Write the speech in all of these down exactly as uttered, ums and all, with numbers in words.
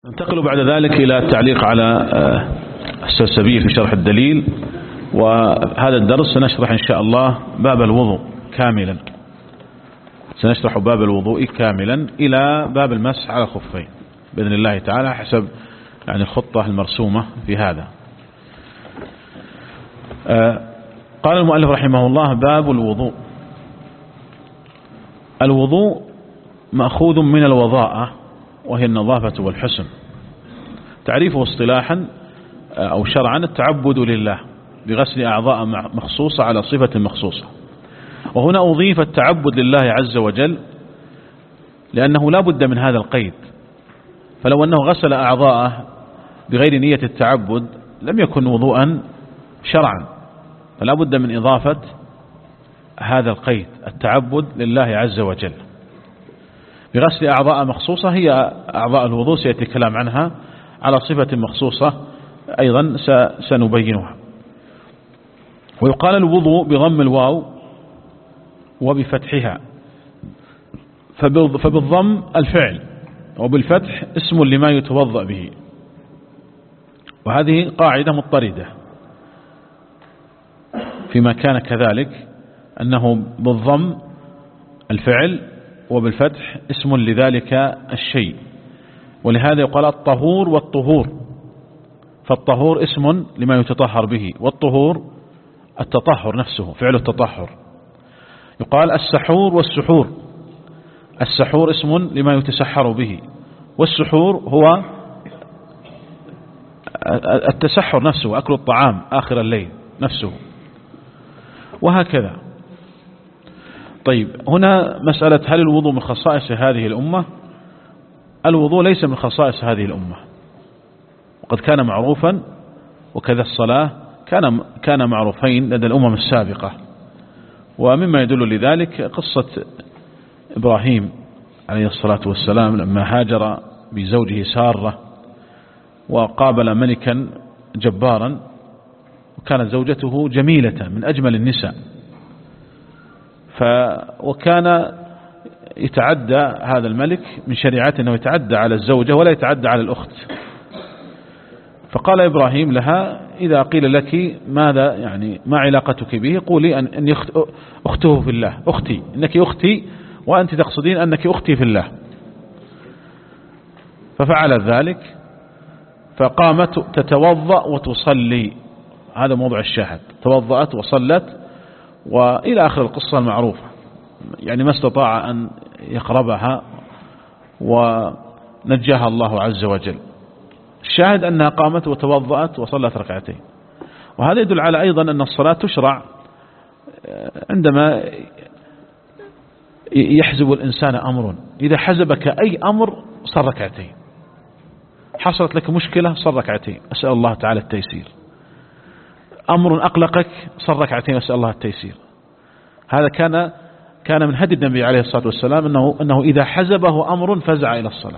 ننتقل بعد ذلك إلى التعليق على السلسبيل في شرح الدليل. وهذا الدرس سنشرح إن شاء الله باب الوضوء كاملا، سنشرح باب الوضوء كاملا إلى باب المسح على الخفين بإذن الله تعالى حسب يعني الخطة المرسومة في هذا. قال المؤلف رحمه الله: باب الوضوء. الوضوء مأخوذ من الوضاءة وهي النظافة والحسن. تعريفه اصطلاحا أو شرعا: التعبد لله بغسل أعضاء مخصوصة على صفة مخصوصة. وهنا أضيف التعبد لله عز وجل لأنه لا بد من هذا القيد، فلو أنه غسل أعضاءه بغير نية التعبد لم يكن وضوءا شرعا، فلا بد من إضافة هذا القيد: التعبد لله عز وجل بغسل أعضاء مخصوصة، هي أعضاء الوضوء سيأتي الكلام عنها على صفة مخصوصة أيضا سنبينها. ويقال الوضوء بضم الواو وبفتحها، فبالضم الفعل وبالفتح اسم لما يتوضأ به، وهذه قاعدة مضطردة فيما كان كذلك، أنه بالضم الفعل وبالفتح اسم لذلك الشيء. ولهذا يقال الطهور والطهور، فالطهور اسم لما يتطهر به، والطهور التطهر نفسه فعل التطهر. يقال السحور والسحور، السحور اسم لما يتسحر به، والسحور هو التسحر نفسه، أكل الطعام آخر الليل نفسه، وهكذا. طيب، هنا مسألة: هل الوضوء من خصائص هذه الأمة؟ الوضوء ليس من خصائص هذه الأمة، وقد كان معروفا، وكذا الصلاة كان كان معروفين لدى الأمم السابقة. ومما يدل لذلك قصة إبراهيم عليه الصلاة والسلام لما هاجر بزوجه سارة وقابل ملكا جبارا، وكانت زوجته جميلة من أجمل النساء، ف وكان يتعدى هذا الملك من شريعته أنه يتعدى على الزوجة ولا يتعدى على الأخت. فقال إبراهيم لها: إذا قيل لك ماذا يعني ما علاقتك به، قولي أن أني أخته في الله، أختي، إنك أختي وأنت تقصدين أنك أختي في الله. ففعلت ذلك، فقامت تتوضأ وتصلي، هذا موضوع الشاهد، توضأت وصلت، وإلى آخر القصة المعروفة، يعني ما استطاع أن يقربها ونجاها الله عز وجل. الشاهد أنها قامت وتوضأت وصلت ركعتين. وهذا يدل على أيضا أن الصلاة تشرع عندما يحزب الإنسان أمر، إذا حزبك أي أمر صار ركعتين، حصلت لك مشكلة صار ركعتين، أسأل الله تعالى التيسير، أمر أقلقك صار ركعتين، أسأل الله التيسير. هذا كان كان من هدي النبي عليه الصلاة والسلام، أنه, أنه إذا حزبه أمر فزع إلى الصلاة.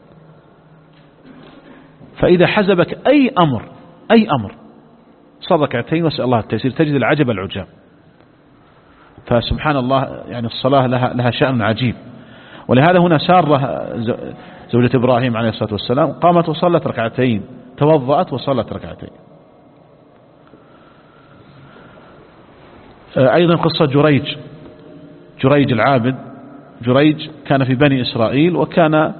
فإذا حزبك أي أمر أي أمر صار ركعتين، واسأل الله التيسير، تجد العجب العجاب. فسبحان الله، يعني الصلاة لها, لها شأن عجيب. ولهذا هنا سارة زوجة إبراهيم عليه الصلاة والسلام قامت وصلت ركعتين، توضأت وصلت ركعتين. أيضا قصة جريج، جريج العابد. جريج كان في بني إسرائيل، وكان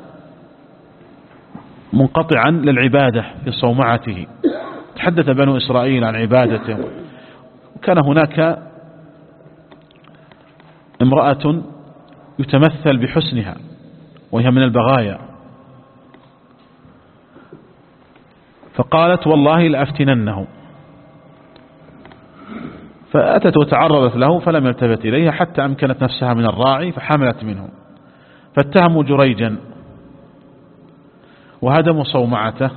منقطعا للعبادة في صومعته، تحدث بنو إسرائيل عن عبادته. وكان هناك امرأة يتمثل بحسنها وهي من البغايا، فقالت: والله لأفتننه. فأتت وتعرضت له فلم يلتفت إليها حتى أمكنت نفسها من الراعي فحملت منه، فاتهموا جريجا وهدموا صومعته.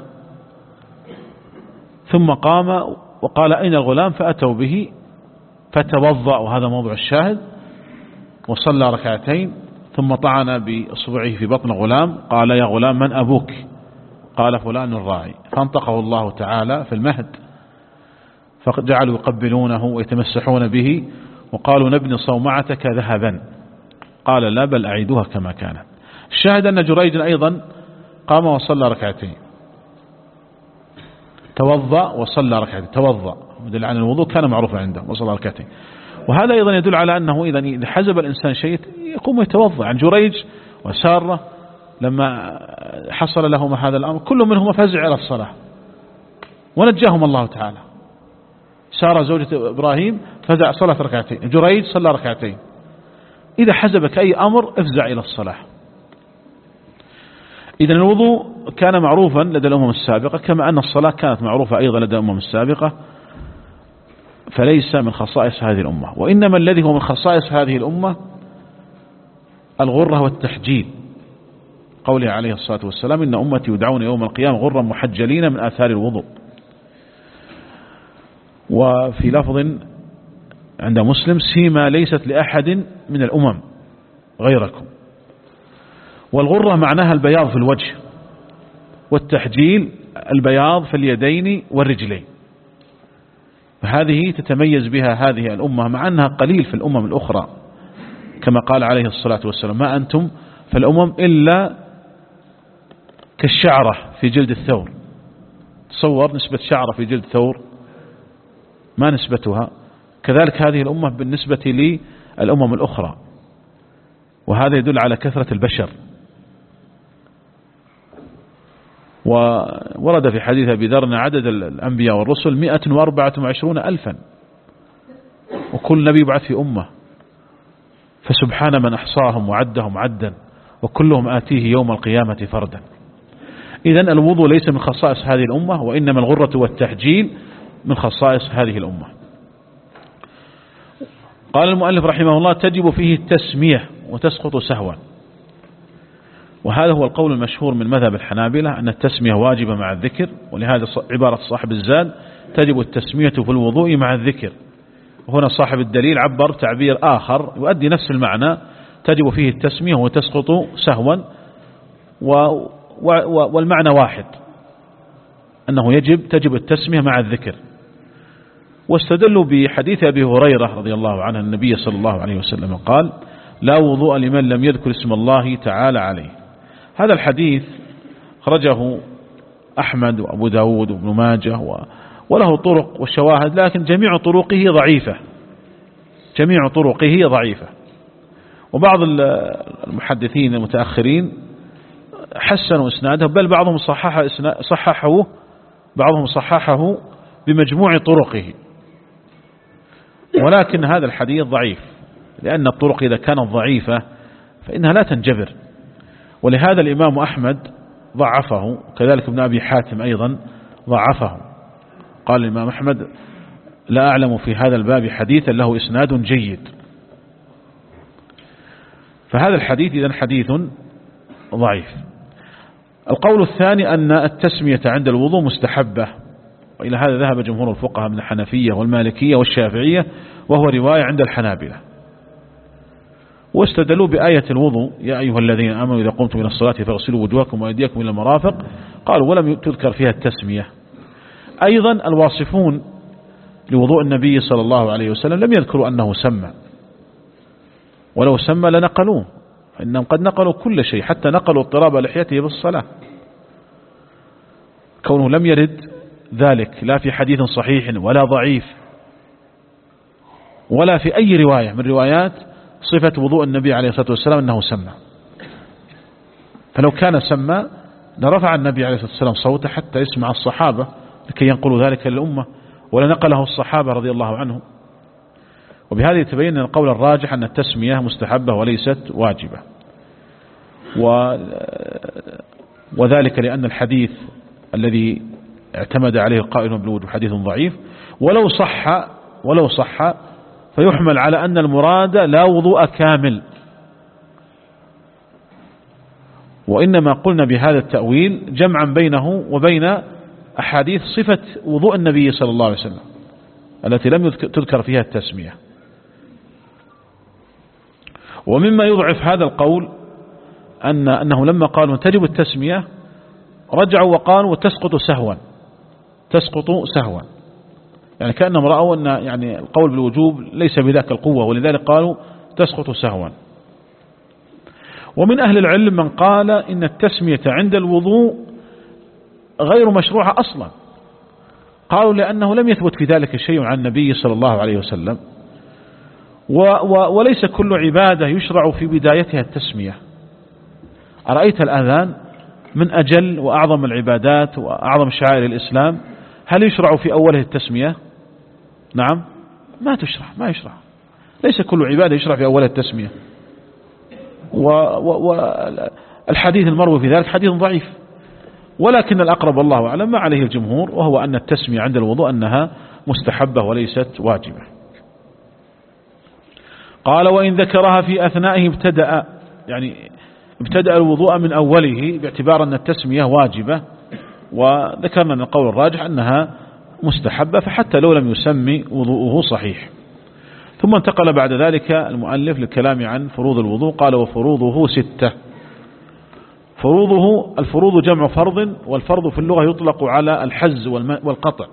ثم قام وقال: أين الغلام؟ فأتوا به فتوضأ، وهذا موضوع الشاهد، وصلى ركعتين. ثم طعن بإصبعه في بطن غلام، قال: يا غلام من أبوك؟ قال: فلان الراعي. فانطقه الله تعالى في المهد، فجعلوا يقبلونه ويتمسحون به، وقالوا: نبني صومعتك ذهبا. قال: لا، بل أعيدها كما كانت. الشاهد أن جريج أيضا قام وصلى ركعتين، توضأ وصلى ركعتين، توضأ يدل على الوضوء كان معروفا عنده وصلى ركعتين. وهذا أيضا يدل على أنه إذا حزب الإنسان شيء يقوم ويتوضأ. عن جريج وسارة لما حصل لهما هذا الأمر كل منهما فزع إلى الصلاة ونجاهم الله تعالى. سارة زوجة إبراهيم فزع صلاة ركعتين، جريج صلى ركعتين. إذا حزبك أي أمر افزع إلى الصلاة. إذن الوضوء كان معروفا لدى الأمم السابقة كما أن الصلاة كانت معروفة أيضا لدى الأمم السابقة، فليس من خصائص هذه الأمة. وإنما الذي هو من خصائص هذه الأمة الغرة والتحجيل، قوله عليه الصلاة والسلام إن أمتي يدعون يوم القيامة غرا محجلين من آثار الوضوء. وفي لفظ عند مسلم سيما ليست لأحد من الأمم غيركم. والغرة معناها البياض في الوجه، والتحجيل البياض في اليدين والرجلين. فهذه تتميز بها هذه الأمة مع أنها قليل في الأمم الأخرى، كما قال عليه الصلاة والسلام ما أنتم في الأمم إلا كالشعرة في جلد الثور. تصور نسبة شعرة في جلد ثور ما نسبتها، كذلك هذه الأمة بالنسبة للأمم الأخرى. وهذا يدل على كثرة البشر. وورد في حديث أبي ذر عدد الأنبياء والرسل مئة وأربعة وعشرون ألفا، وكل نبي بعث في أمة، فسبحان من أحصاهم وعدهم عدا وكلهم آتيه يوم القيامة فردا. إذن الوضوء ليس من خصائص هذه الأمة، وإنما الغرة والتحجيل من خصائص هذه الأمة. قال المؤلف رحمه الله تجب فيه التسمية وتسقط سهوا. وهذا هو القول المشهور من مذهب الحنابلة أن التسمية واجبة مع الذكر، ولهذا عبارة صاحب الزاد تجب التسمية في الوضوء مع الذكر. وهنا صاحب الدليل عبر تعبير آخر يؤدي نفس المعنى، تجب فيه التسمية وتسقط سهوا، والمعنى واحد أنه يجب تجب التسمية مع الذكر. واستدلوا بحديث أبي هريرة رضي الله عنه النبي صلى الله عليه وسلم قال لا وضوء لمن لم يذكر اسم الله تعالى عليه. هذا الحديث خرجه أحمد وأبو داود وابن ماجه وله طرق وشواهد، لكن جميع طرقه ضعيفة، جميع طرقه ضعيفة. وبعض المحدثين المتأخرين حسنوا إسناده، بل بعضهم صححه صححه بعضهم صححه بمجموع طرقه. ولكن هذا الحديث ضعيف، لأن الطرق إذا كانت ضعيفة فإنها لا تنجبر. ولهذا الإمام أحمد ضعفه، كذلك ابن أبي حاتم أيضا ضعفه. قال الإمام أحمد لا أعلم في هذا الباب حديثا له إسناد جيد. فهذا الحديث إذن حديث ضعيف. القول الثاني أن التسمية عند الوضوء مستحبة، وإلى هذا ذهب جمهور الفقهاء من الحنفية والمالكية والشافعية، وهو رواية عند الحنابلة. واستدلوا بآية الوضوء يا أيها الذين آمنوا إذا قمتم إلى الصلاة فاغسلوا وجوهكم وأيديكم إلى المرافق، قالوا ولم تذكر فيها التسمية. أيضا الواصفون لوضوء النبي صلى الله عليه وسلم لم يذكروا أنه سمى، ولو سمى لنقلوه، فإنهم قد نقلوا كل شيء حتى نقلوا اضطراب لحيته بالصلاة. كونه لم يرد ذلك لا في حديث صحيح ولا ضعيف ولا في أي رواية من روايات صفة وضوء النبي عليه الصلاة والسلام أنه سمى. فلو كان سمى لرفع النبي عليه الصلاة والسلام صوته حتى يسمع الصحابة لكي ينقلوا ذلك للأمة، ولنقله الصحابة رضي الله عنهم. وبهذا يتبين أن القول الراجح أن التسمية مستحبة وليست واجبة، و وذلك لأن الحديث الذي اعتمد عليه القائل بالوجوب حديث ضعيف، ولو صح ولو صح فيحمل على أن المراد لا وضوء كامل. وإنما قلنا بهذا التأويل جمعا بينه وبين أحاديث صفة وضوء النبي صلى الله عليه وسلم التي لم تذكر فيها التسمية. ومما يضعف هذا القول أن أنه لما قالوا تجب التسمية رجعوا وقالوا وتسقط سهوا، تسقط سهوا، يعني كأنهم رأوا أن يعني القول بالوجوب ليس بذاك القوة، ولذلك قالوا تسقط سهوا. ومن أهل العلم من قال إن التسمية عند الوضوء غير مشروعة أصلا، قالوا لأنه لم يثبت في ذلك شيء عن النبي صلى الله عليه وسلم، و و وليس كل عبادة يشرع في بدايتها التسمية. أرأيت الأذان من أجل وأعظم العبادات وأعظم شعائر الإسلام، هل يشرع في أوله التسمية؟ نعم، ما تشرع، ما يشرع، ليس كل عبادة يشرع في أولها التسمية. والحديث المروي في ذلك حديث ضعيف، ولكن الأقرب الله أعلم ما عليه الجمهور، وهو أن التسمية عند الوضوء أنها مستحبة وليست واجبة. قال وإن ذكرها في أثنائه ابتدأ، يعني ابتدأ الوضوء من أوله باعتبار أن التسمية واجبة، وذكرنا أن القول الراجح أنها مستحبة، فحتى لو لم يسمي وضوءه صحيح. ثم انتقل بعد ذلك المؤلف للكلام عن فروض الوضوء. قال وفروضه ستة. فروضه، الفروض جمع فرض، والفرض في اللغة يطلق على الحز والقطع،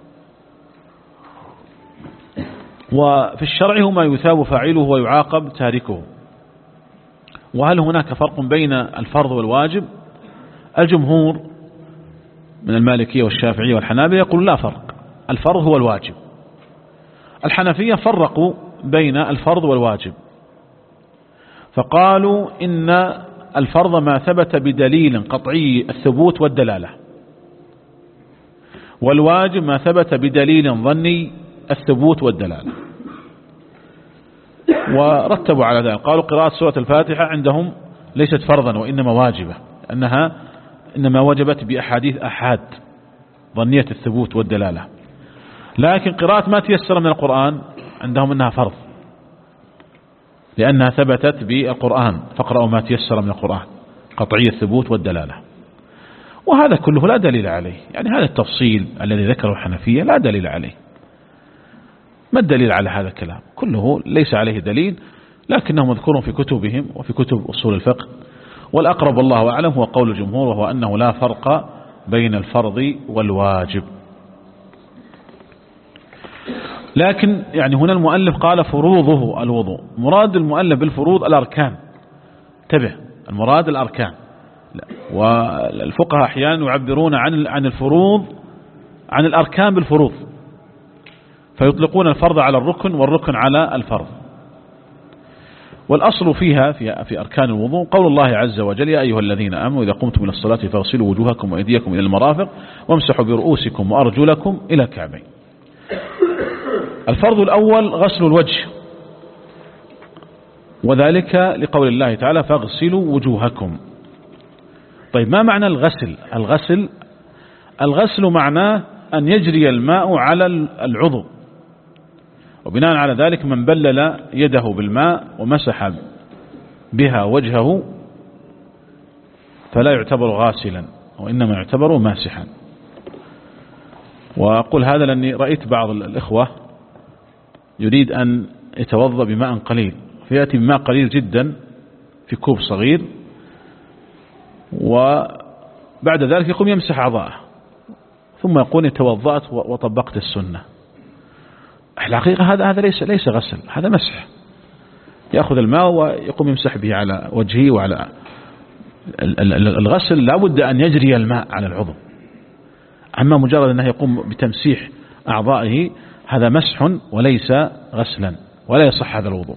وفي الشرع هو ما يثاب فاعله ويعاقب تاركه. وهل هناك فرق بين الفرض والواجب؟ الجمهور من المالكية والشافعية والحنابلة يقول لا فرق، الفرض هو الواجب. الحنفية فرقوا بين الفرض والواجب، فقالوا إن الفرض ما ثبت بدليل قطعي الثبوت والدلالة، والواجب ما ثبت بدليل ظني الثبوت والدلالة. ورتبوا على ذلك، قالوا قراءة سورة الفاتحة عندهم ليست فرضا وإنما واجبة، أنها إنما وجبت بأحاديث أحاد ظنية الثبوت والدلالة. لكن قراءة ما تيسر من القرآن عندهم أنها فرض، لأنها ثبتت بالقرآن، فاقرأوا ما تيسر من القرآن، قطعي الثبوت والدلالة. وهذا كله لا دليل عليه، يعني هذا التفصيل الذي ذكره الحنفية لا دليل عليه. ما الدليل على هذا الكلام؟ كله ليس عليه دليل، لكنه مذكور في كتبهم وفي كتب أصول الفقه. والأقرب الله أعلم هو قول الجمهور، وهو أنه لا فرق بين الفرض والواجب. لكن يعني هنا المؤلف قال فروضه الوضوء، مراد المؤلف بالفروض الأركان، انتبه، المراد الأركان. والفقهاء أحيانا يعبرون عن عن الفروض عن الأركان بالفروض، فيطلقون الفرض على الركن والركن على الفرض. والأصل فيها في في أركان الوضوء قول الله عز وجل يا أيها الذين آمنوا إذا قمتم إلى الصلاة فاغسلوا وجوهكم وأيديكم إلى المرافق وامسحوا برؤوسكم وأرجلكم إلى الكعبين. الفرض الأول غسل الوجه، وذلك لقول الله تعالى فاغسلوا وجوهكم. طيب ما معنى الغسل؟ الغسل الغسل معناه أن يجري الماء على العضو، وبناء على ذلك من بلل يده بالماء ومسح بها وجهه فلا يعتبر غاسلا، وإنما يعتبر ماسحا. وأقول هذا لأني رأيت بعض الإخوة يريد أن يتوضأ بماء قليل، فيأتي بماء قليل جدا في كوب صغير، وبعد ذلك يقوم يمسح أعضاءه ثم يقول توضأت وطبقت السنة. الحقيقة هذا هذا ليس ليس غسل، هذا مسح. يأخذ الماء ويقوم يمسح به على وجهه وعلى الغسل. لا بد أن يجري الماء على العضو، أما مجرد أنه يقوم بتمسيح أعضائه هذا مسح وليس غسلا، ولا يصح هذا الوضوء.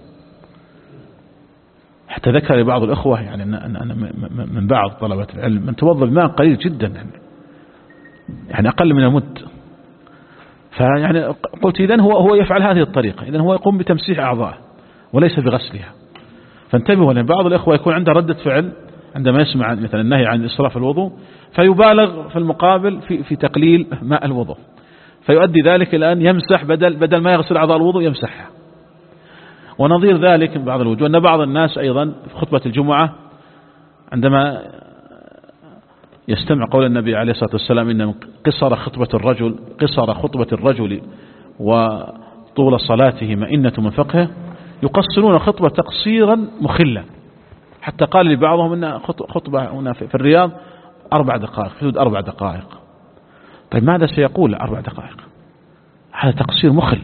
حتى ذكر بعض الأخوة يعني أن من بعض طلبة العلم من توضأ بماء قليل جدا، يعني, يعني أقل من المد. فيعني قلت إذن هو هو يفعل هذه الطريقة، إذن هو يقوم بتمسيح أعضائه وليس بغسلها. فانتبهوا، لأن بعض الأخوة يكون عنده ردة فعل عندما يسمع مثلا النهي عن إسراف الوضوء، فيبالغ في المقابل في في تقليل ماء الوضوء، فيؤدي ذلك الآن يمسح بدل بدل ما يغسل أعضاء الوضوء يمسحها. ونظير ذلك من بعض الوجوه أن بعض الناس أيضا في خطبة الجمعة عندما يستمع قول النبي عليه الصلاة والسلام إن قصر خطبة الرجل قصر خطبة الرجل وطول صلاته مئنة من فقهه، يقصرون خطبة تقصيرا مخلا، حتى قال لبعضهم أن خطبة هنا في الرياض أربع دقائق، حدود أربع دقائق. طيب ماذا سيقول أربع دقائق؟ هذا تقصير مخل.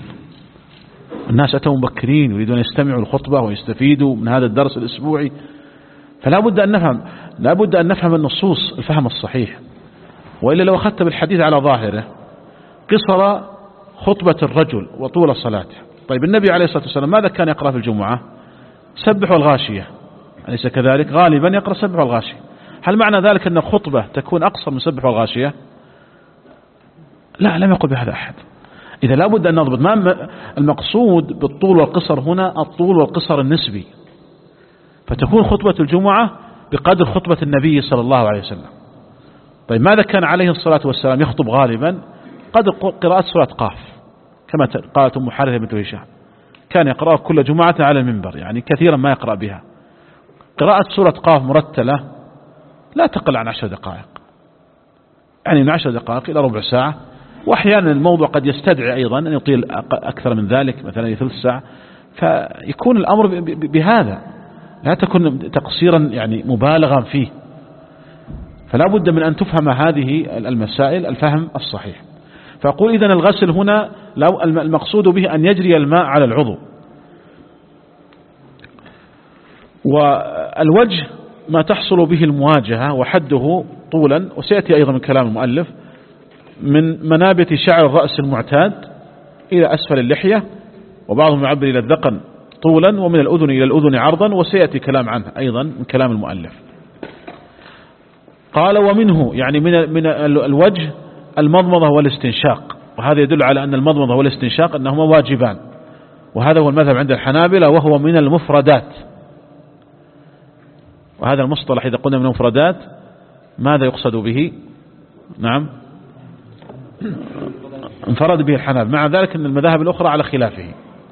الناس أتوا مبكرين يريدون يستمعوا الخطبة ويستفيدوا من هذا الدرس الأسبوعي، فلا بد أن نفهم لا بد أن نفهم النصوص الفهم الصحيح، وإلا لو أخذت بالحديث على ظاهره قصر خطبة الرجل وطول صلاته. طيب النبي عليه الصلاة والسلام ماذا كان يقرأ في الجمعة؟ سبح والغاشية، أليس كذلك؟ غالبا يقرأ سبح والغاشية. هل معنى ذلك أن الخطبة تكون أقصر من سبح والغاشية؟ لا، لم يقل بهذا أحد. إذا لا بد أن نضبط ما المقصود بالطول والقصر هنا، الطول والقصر النسبي، فتكون خطبة الجمعة بقدر خطبة النبي صلى الله عليه وسلم. طيب ماذا كان عليه الصلاة والسلام يخطب غالبا؟ قدر قراءة سورة قاف، كما قالت أم حارثة بنت هشام، كان يقرأ كل جمعة على المنبر، يعني كثيرا ما يقرأ بها. قراءة سورة قاف مرتلة لا تقل عن عشر دقائق، يعني من عشر دقائق إلى ربع ساعة، وأحيانا الموضوع قد يستدعي أيضا أن يطيل أكثر من ذلك، مثلا ثلث ساعة، فيكون الأمر بهذا، لا تكون تقصيرا يعني مبالغا فيه. فلا بد من أن تفهم هذه المسائل الفهم الصحيح. فأقول إذن الغسل هنا لو المقصود به أن يجري الماء على العضو، والوجه ما تحصل به المواجهة وحده طولا، وسيأتي أيضا من كلام المؤلف، من منابت شعر الرأس المعتاد إلى أسفل اللحية، وبعضهم يعبر إلى الذقن طولا، ومن الأذن إلى الأذن عرضا، وسيأتي كلام عنه أيضا من كلام المؤلف. قال ومنه يعني من من الوجه المضمضة والاستنشاق، وهذا يدل على أن المضمضة والاستنشاق أنهما واجبان، وهذا هو المذهب عند الحنابلة، وهو من المفردات. وهذا المصطلح إذا قلنا من المفردات ماذا يقصد به؟ نعم، انفرد به الحنابلة، مع ذلك أن المذاهب الأخرى على خلافه.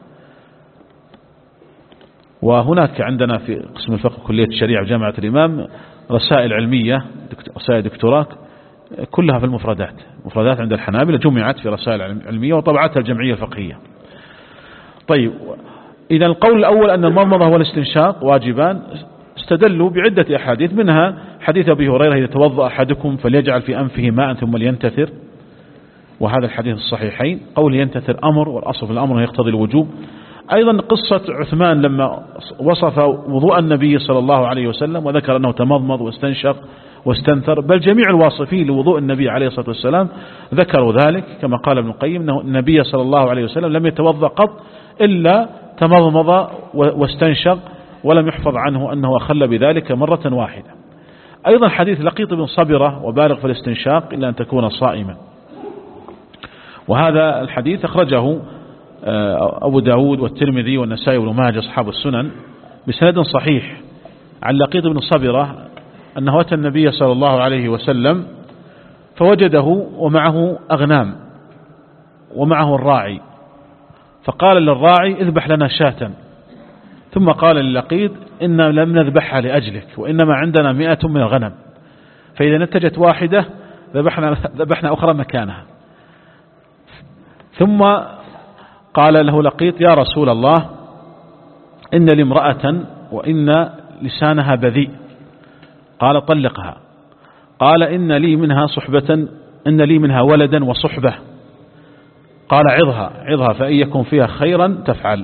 وهناك عندنا في قسم الفقه كلية الشريعة بجامعة الإمام رسائل علمية، رسائل دكتوراه كلها في المفردات، مفردات عند الحنابلة جمعت في رسائل علمية وطبعتها الجمعية الفقهية. طيب إذا القول الأول أن المضمضة والاستنشاق واجبان، استدلوا بعدة أحاديث، منها حديث أبي هريرة إذا توضأ أحدكم فليجعل في أنفه ماء ثم لينتثر، وهذا الحديث الصحيحين. قول ينتثر أمر، والأصل في الأمر يقتضي الوجوب. أيضا قصة عثمان لما وصف وضوء النبي صلى الله عليه وسلم وذكر أنه تمضمض واستنشق واستنثر، بل جميع الواصفين لوضوء النبي عليه الصلاة والسلام ذكروا ذلك، كما قال ابن القيم أنه النبي صلى الله عليه وسلم لم يتوضأ قط إلا تمضمض واستنشق، ولم يحفظ عنه أنه أخل بذلك مرة واحدة. أيضا حديث لقيط بن صبرة وبالغ في الاستنشاق إلا أن تكون صائما، وهذا الحديث أخرجه أبو داود والترمذي والنسائي وابن ماجه أصحاب السنن بسند صحيح عن لقيط بن صبرة أنه أتى النبي صلى الله عليه وسلم فوجده ومعه أغنام ومعه الراعي، فقال للراعي اذبح لنا شاة، ثم قال للقيط إنا لم نذبحها لأجلك، وإنما عندنا مئة من الغنم، فإذا نتجت واحدة ذبحنا, ذبحنا أخرى مكانها. ثم قال له لقيط يا رسول الله إن لي امرأة وإن لسانها بذيء، قال طلقها. قال إن لي منها صحبة، إن لي منها ولدا وصحبة، قال عظها عظها فإن يكن فيها خيرا تفعل.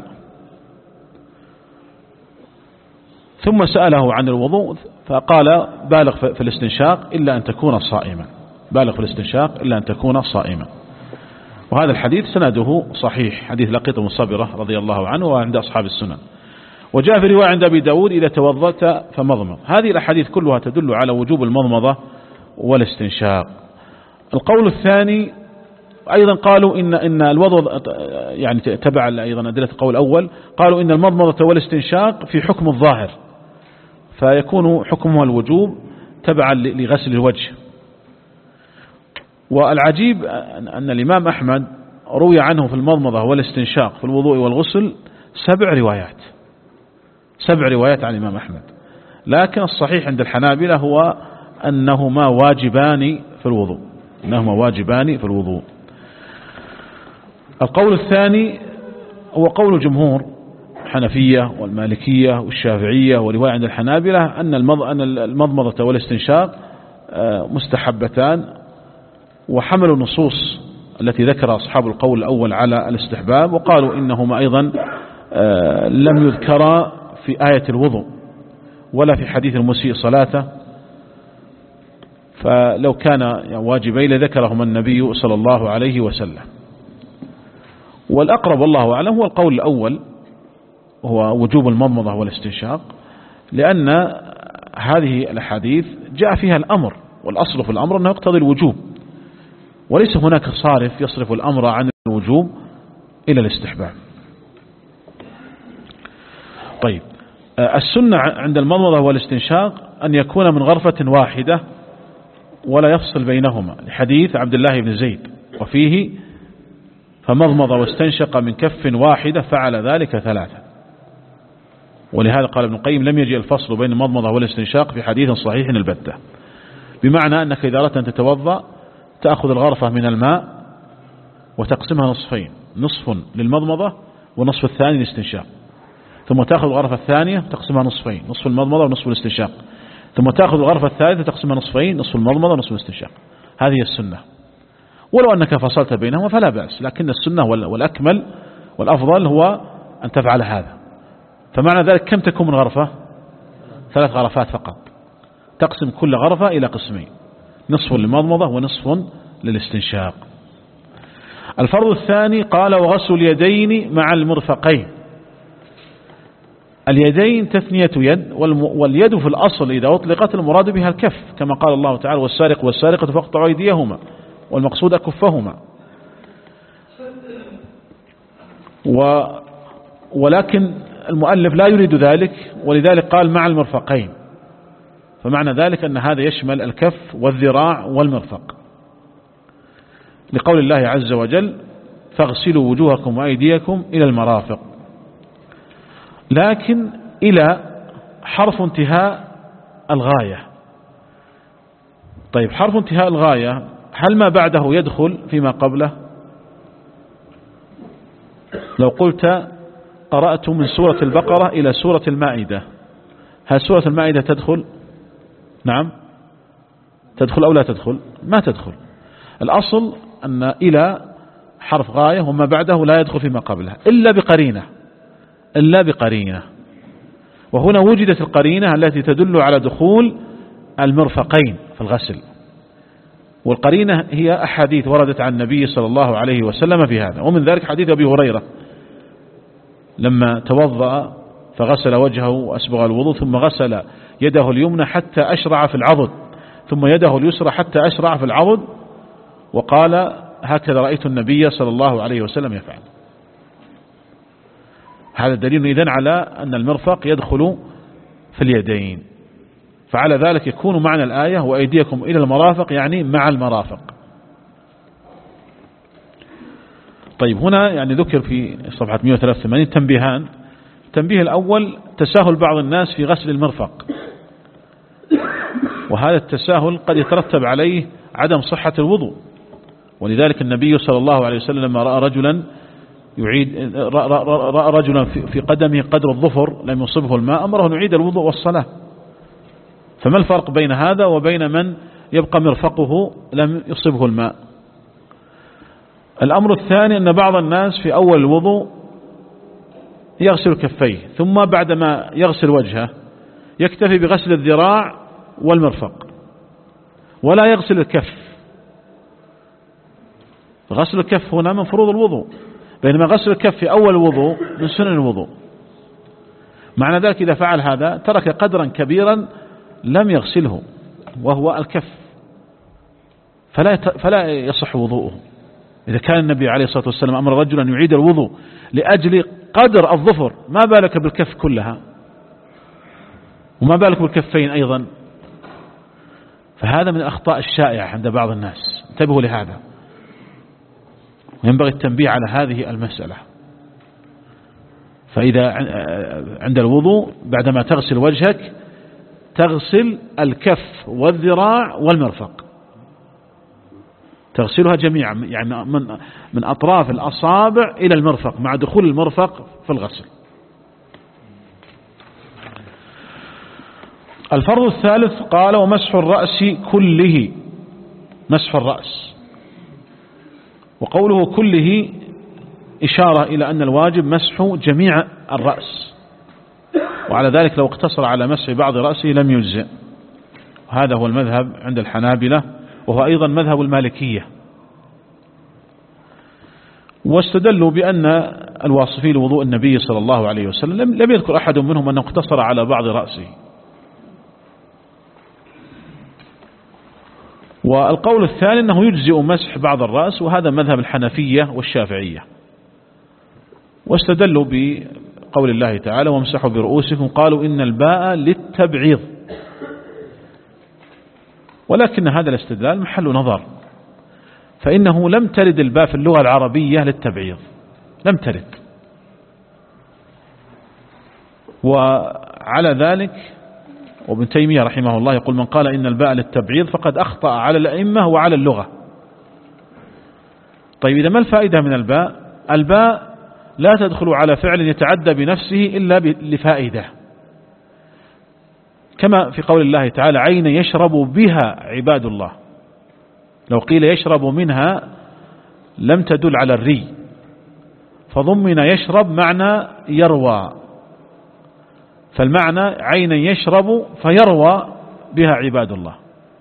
ثم سأله عن الوضوء فقال بالغ في الاستنشاق إلا أن تكون صائما، بالغ في الاستنشاق إلا أن تكون صائما. وهذا الحديث سنده صحيح، حديث لقيط بن صبرة رضي الله عنه وعند أصحاب السنن. وجاء في رواية عند أبي داود إذا توضأت فمضمض. هذه الأحاديث كلها تدل على وجوب المضمضة والاستنشاق. القول الثاني أيضا قالوا إن إن الوضوء يعني تبع أيضا أدلة القول الأول، قالوا إن المضمضة والاستنشاق في حكم الظاهر، فيكون حكمها الوجوب تبعا لغسل الوجه. والعجيب أن الإمام أحمد روي عنه في المضمضة والاستنشاق في الوضوء والغسل سبع روايات، سبع روايات عن الإمام أحمد، لكن الصحيح عند الحنابلة هو أنهما واجبان في الوضوء، أنهما واجبان في الوضوء. القول الثاني هو قول جمهور الحنفية والمالكية والشافعية ورواية عند الحنابلة أن المضمضة والاستنشاق مستحبتان، وحملوا النصوص التي ذكر أصحاب القول الأول على الاستحباب، وقالوا إنهما أيضا لم يذكرا في آية الوضوء، ولا في حديث المسيء صلاته، فلو كان واجبين لذكرهما النبي صلى الله عليه وسلم. والأقرب والله أعلم هو القول الأول، هو وجوب المضمضة والاستنشاق، لأن هذه الأحاديث جاء فيها الأمر، والأصل في الأمر أنه يقتضي الوجوب، وليس هناك صارف يصرف الأمر عن الوجوب إلى الاستحباب. طيب، السنة عند المضمضة والاستنشاق أن يكون من غرفة واحدة ولا يفصل بينهما، لحديث عبد الله بن زيد وفيه فمضمض واستنشق من كف واحدة فعل ذلك ثلاثة. ولهذا قال ابن القيم لم يجي الفصل بين المضمضة والاستنشاق في حديث صحيح البتة، بمعنى أنك إذا أردت أن تتوضأ تأخذ الغرفة من الماء وتقسمها نصفين، نصف للمضمضة ونصف الثاني للاستنشاق، ثم تأخذ الغرفة الثانية تقسمها نصفين، نصف المضمضة ونصف الاستنشاق، ثم تأخذ الغرفة الثالثة تقسمها نصفين، نصف المضمضة ونصف الاستنشاق. هذه السنة، ولو أنك فصلت بينهما فلا بأس، لكن السنة والأكمل والأفضل هو أن تفعل هذا. فمعنى ذلك كم تكون من غرفة؟ ثلاث غرفات فقط، تقسم كل غرفة إلى قسمين، نصف للمضمضة ونصف للاستنشاق. الفرض الثاني قال وغسل اليدين مع المرفقين. اليدين تثنية يد، واليد في الأصل إذا أطلقت المراد بها الكف، كما قال الله تعالى والسارق والسارقة فاقطعوا أيديهما، والمقصود كفهما. و ولكن المؤلف لا يريد ذلك، ولذلك قال مع المرفقين، فمعنى ذلك أن هذا يشمل الكف والذراع والمرفق، لقول الله عز وجل فاغسلوا وجوهكم وأيديكم إلى المرافق. لكن إلى حرف انتهاء الغاية. طيب، حرف انتهاء الغاية هل ما بعده يدخل فيما قبله؟ لو قلت قرأت من سورة البقرة إلى سورة المائدة، هل سورة المائدة تدخل؟ نعم تدخل أو لا تدخل؟ ما تدخل. الأصل أن إلى حرف غاية وما بعده لا يدخل فيما قبله إلا بقرينة، إلا بقرينة. وهنا وجدت القرينة التي تدل على دخول المرفقين في الغسل، والقرينة هي أحاديث وردت عن النبي صلى الله عليه وسلم في هذا، ومن ذلك حديث أبي هريرة لما توضأ فغسل وجهه وأسبغ الوضوء ثم غسل يده اليمنى حتى أشرع في العضد، ثم يده اليسرى حتى أشرع في العضد، وقال هكذا رأيت النبي صلى الله عليه وسلم يفعل. هذا دليل إذن على أن المرفق يدخل في اليدين، فعلى ذلك يكون معنى الآية وأيديكم إلى المرافق، يعني مع المرافق. طيب، هنا يعني ذكر في صفحة مئة وثلاثة وثمانين تنبيهان. التنبيه الأول تساهل بعض الناس في غسل المرفق، وهذا التساهل قد يترتب عليه عدم صحة الوضوء، ولذلك النبي صلى الله عليه وسلم لما رأى رجلا يعيد رأى رجلا في قدمه قدر الظفر لم يصبه الماء أمره أن يعيد الوضوء والصلاة. فما الفرق بين هذا وبين من يبقى مرفقه لم يصبه الماء؟ الأمر الثاني أن بعض الناس في أول الوضوء يغسل كفيه، ثم بعدما يغسل وجهه يكتفي بغسل الذراع والمرفق ولا يغسل الكف. غسل الكف هنا من فروض الوضوء، بينما غسل الكف في أول الوضوء من سنن الوضوء. معنى ذلك إذا فعل هذا ترك قدرا كبيرا لم يغسله وهو الكف، فلا فلا يصح وضوءه. إذا كان النبي عليه الصلاة والسلام أمر رجلا أن يعيد الوضوء لأجل قدر الظفر، ما بالك بالكف كلها، وما بالك بالكفين أيضا. فهذا من الأخطاء الشائعة عند بعض الناس، انتبهوا لهذا، وينبغي التنبيه على هذه المسألة. فإذا عند الوضوء بعدما تغسل وجهك تغسل الكف والذراع والمرفق، تغسلها جميعا، يعني من من أطراف الأصابع إلى المرفق مع دخول المرفق في الغسل. الفرض الثالث قال ومسح الرأس كله، مسح الرأس، وقوله كله إشارة إلى أن الواجب مسح جميع الرأس، وعلى ذلك لو اقتصر على مسح بعض رأسه لم يجزئ. هذا هو المذهب عند الحنابلة، وهو أيضا مذهب المالكية. واستدلوا بأن الواصفين لوضوء النبي صلى الله عليه وسلم لم يذكر أحد منهم أنه اقتصر على بعض رأسه. والقول الثاني أنه يجزئ مسح بعض الرأس، وهذا مذهب الحنفية والشافعية. واستدلوا بقول الله تعالى وامسحوا برؤوسكم، قالوا إن الباء للتبعيض، ولكن هذا الاستدلال محل نظر، فإنه لم ترد الباء في اللغة العربية للتبعيض، لم ترد. وعلى ذلك وابن تيمية رحمه الله يقول من قال إن الباء للتبعيض فقد أخطأ على الأئمة وعلى اللغة. طيب إذا ما الفائدة من الباء؟ الباء لا تدخل على فعل يتعدى بنفسه إلا لفائدة، كما في قول الله تعالى عين يشرب بها عباد الله. لو قيل يشرب منها لم تدل على الري، فضمن يشرب معنى يروى، فالمعنى عين يشرب فيروى بها عباد الله،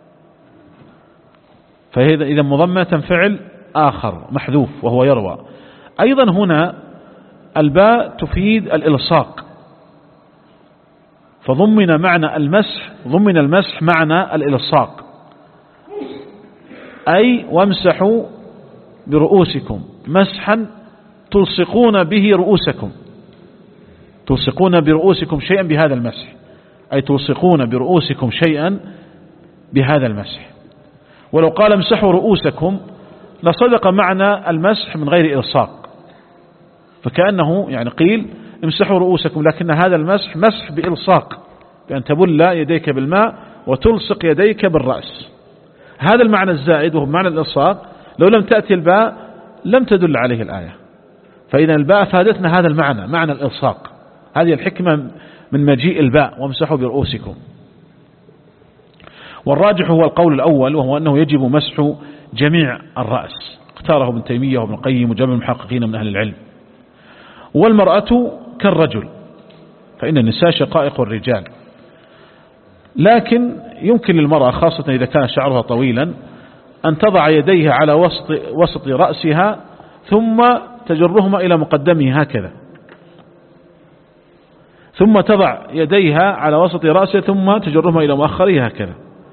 فهذا إذا مضمنة فعل آخر محذوف وهو يروى. أيضا هنا الباء تفيد الإلصاق، فضمن معنى المسح، ضمن المسح معنى الإلصاق، أي وامسحوا برؤوسكم مسحا تلصقون به رؤوسكم، تلصقون برؤوسكم شيئا بهذا المسح، أي تلصقون برؤوسكم شيئا بهذا المسح. ولو قال امسحوا رؤوسكم لصدق معنى المسح من غير إلصاق، فكأنه يعني قيل امسحوا رؤوسكم، لكن هذا المسح مسح بإلصاق، بأن تبل يديك بالماء وتلصق يديك بالرأس. هذا المعنى الزائد وهو معنى الإلصاق لو لم تأتي الباء لم تدل عليه الآية، فإذا الباء فادتنا هذا المعنى، معنى الإلصاق. هذه الحكمة من مجيء الباء وامسحوا برؤوسكم. والراجح هو القول الأول، وهو أنه يجب مسح جميع الرأس، اختاره ابن تيمية وابن القيم وجمع المحققين من أهل العلم. والمرأة كالرجل، فإن النساء شقائق الرجال، لكن يمكن للمرأة خاصة إذا كان شعرها طويلا أن تضع يديها على وسط, وسط رأسها ثم تجرهما إلى مقدمه هكذا، ثم تضع يديها على وسط رأسها ثم تجرهما إلى مؤخره هكذا.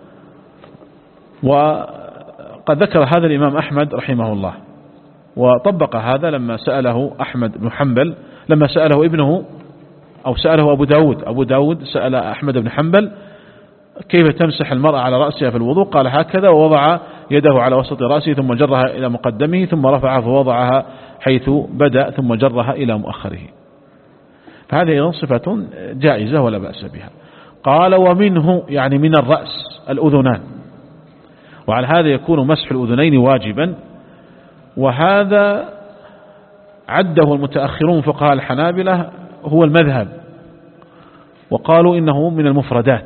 وقد ذكر هذا الإمام أحمد رحمه الله، وطبق هذا لما سأله أحمد بن حنبل، لما سأله ابنه أو سأله أبو داود أبو داود سأل أحمد بن حنبل كيف تمسح المرأة على رأسها في الوضوء؟ قال هكذا، ووضع يده على وسط رأسه ثم جرها إلى مقدمه ثم رفعها فوضعها حيث بدأ ثم جرها إلى مؤخره. فهذه أيضا صفة جائزة ولا بأس بها. قال ومنه يعني من الرأس الأذنان، وعلى هذا يكون مسح الأذنين واجبا، وهذا عده المتأخرون فقهاء الحنابلة هو المذهب، وقالوا إنه من المفردات.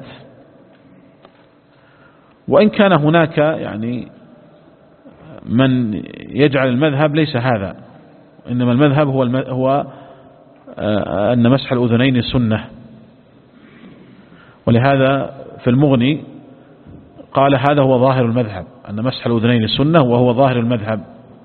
وإن كان هناك يعني من يجعل المذهب ليس هذا، إنما المذهب هو الم... هو أن مسح الأذنين سنة. ولهذا في المغني قال هذا هو ظاهر المذهب، أن مسح الأذنين سنة وهو ظاهر المذهب.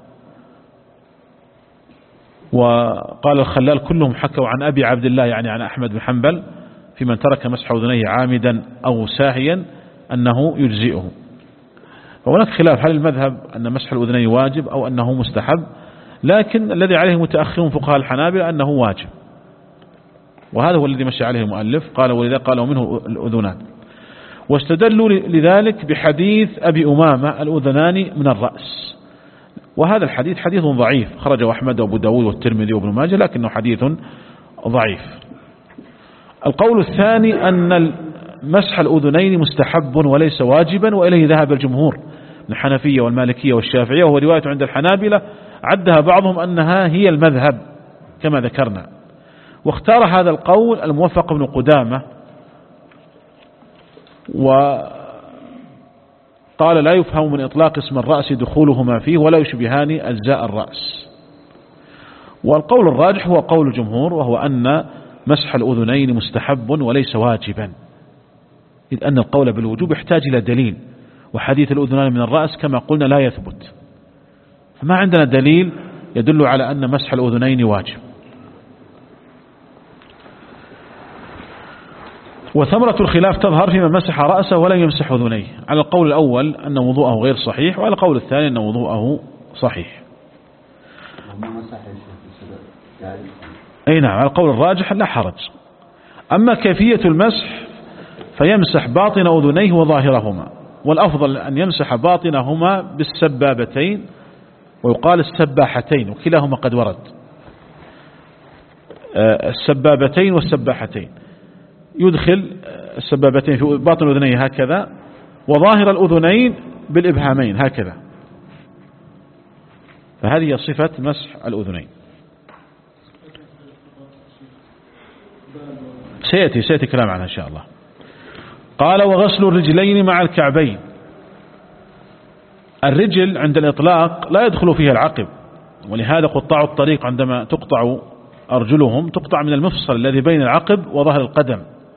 وقال الخلال كلهم حكوا عن أبي عبد الله يعني عن أحمد بن حنبل في من ترك مسح أذنيه عامدا أو ساهيا أنه يجزئه. فهناك خلاف هل المذهب أن مسح الأذنين واجب أو أنه مستحب، لكن الذي عليه متأخرون فقهاء الحنابلة أنه واجب، وهذا هو الذي مشى عليه المؤلف. قال ولذا قالوا منه الأذنان، واستدلوا لذلك بحديث أبي أمامة الأذنان من الرأس، وهذا الحديث حديث ضعيف، خرجه أحمد وأبو داود والترمذي وابن ماجه، لكنه حديث ضعيف. القول الثاني أن مسح الأذنين مستحب وليس واجبا، وإليه ذهب الجمهور من الحنفية والمالكية والشافعية، وهو رواية عند الحنابلة عدها بعضهم أنها هي المذهب كما ذكرنا. واختار هذا القول الموفق بن قدامة، وقال لا يفهم من إطلاق اسم الرأس دخولهما فيه ولا يشبهان أجزاء الرأس. والقول الراجح هو قول الجمهور، وهو أن مسح الأذنين مستحب وليس واجبا، إذ أن القول بالوجوب يحتاج إلى دليل، وحديث الأذنين من الرأس كما قلنا لا يثبت، فما عندنا دليل يدل على أن مسح الأذنين واجب. وثمرة الخلاف تظهر فيما مسح رأسه ولم يمسح أذنيه، على القول الأول أن وضوءه غير صحيح، وعلى القول الثاني أن وضوءه صحيح. أي نعم، على القول الراجح لا حرج. أما كيفية المسح فيمسح باطن أذنيه وظاهرهما، والأفضل أن يمسح باطنهما بالسبابتين، ويقال السباحتين، وكلاهما قد ورد، السبابتين والسباحتين، يدخل السبابتين في باطن أذنيه هكذا، وظاهر الأذنين بالإبهامين هكذا، فهذه صفة مسح الأذنين. سيأتي سيأتي كلام عنها إن شاء الله. قال وغسل الرجلين مع الكعبين. الرجل عند الإطلاق لا يدخل فيها العقب، ولهذا قطاع الطريق عندما تقطع أرجلهم تقطع من المفصل الذي بين العقب وظهر القدم،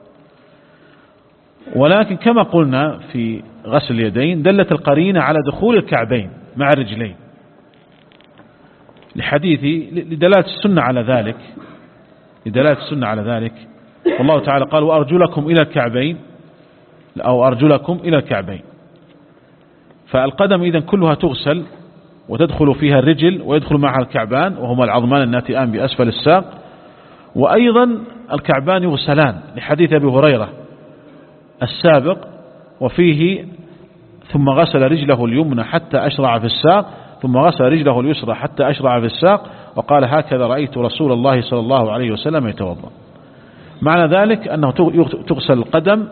ولكن كما قلنا في غسل اليدين دلت القرينة على دخول الكعبين مع الرجلين لحديث لدلالة السنة على ذلك لدلالة السنة على ذلك والله تعالى قال وأرجلكم إلى الكعبين، أو أرجلكم إلى الكعبين، فالقدم إذن كلها تغسل وتدخل فيها الرجل ويدخل معها الكعبان وهما العظمان الناتئان بأسفل الساق، وأيضا الكعبان يغسلان لحديث أبي هريرة السابق، وفيه ثم غسل رجله اليمنى حتى أشرع في الساق، ثم غسل رجله اليسرى حتى أشرع في الساق، وقال هكذا رأيت رسول الله صلى الله عليه وسلم يتوضأ. معنى ذلك أنه تغسل القدم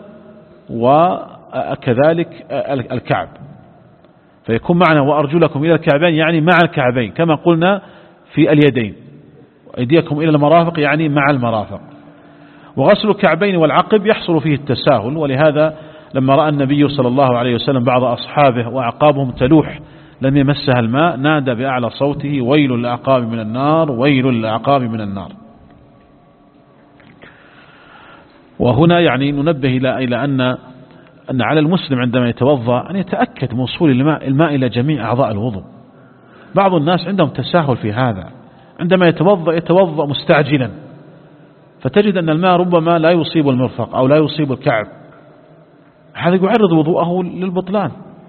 وكذلك الكعب، فيكون معنى وأرجلكم إلى الكعبين يعني مع الكعبين، كما قلنا في اليدين أيديكم إلى المرافق يعني مع المرافق. وغسل الكعبين والعقب يحصل فيه التساهل، ولهذا لما رأى النبي صلى الله عليه وسلم بعض أصحابه وأعقابهم تلوح لم يمسها الماء نادى بأعلى صوته ويل للأعقاب من النار، ويل للأعقاب من النار. وهنا يعني ننبه إلى أن أن على المسلم عندما يتوضأ أن يتأكد من وصول الماء, الماء إلى جميع أعضاء الوضوء. بعض الناس عندهم تساهل في هذا، عندما يتوضأ يتوضأ مستعجلا، فتجد أن الماء ربما لا يصيب المرفق أو لا يصيب الكعب، هذا يعرض وضوءه للبطلان.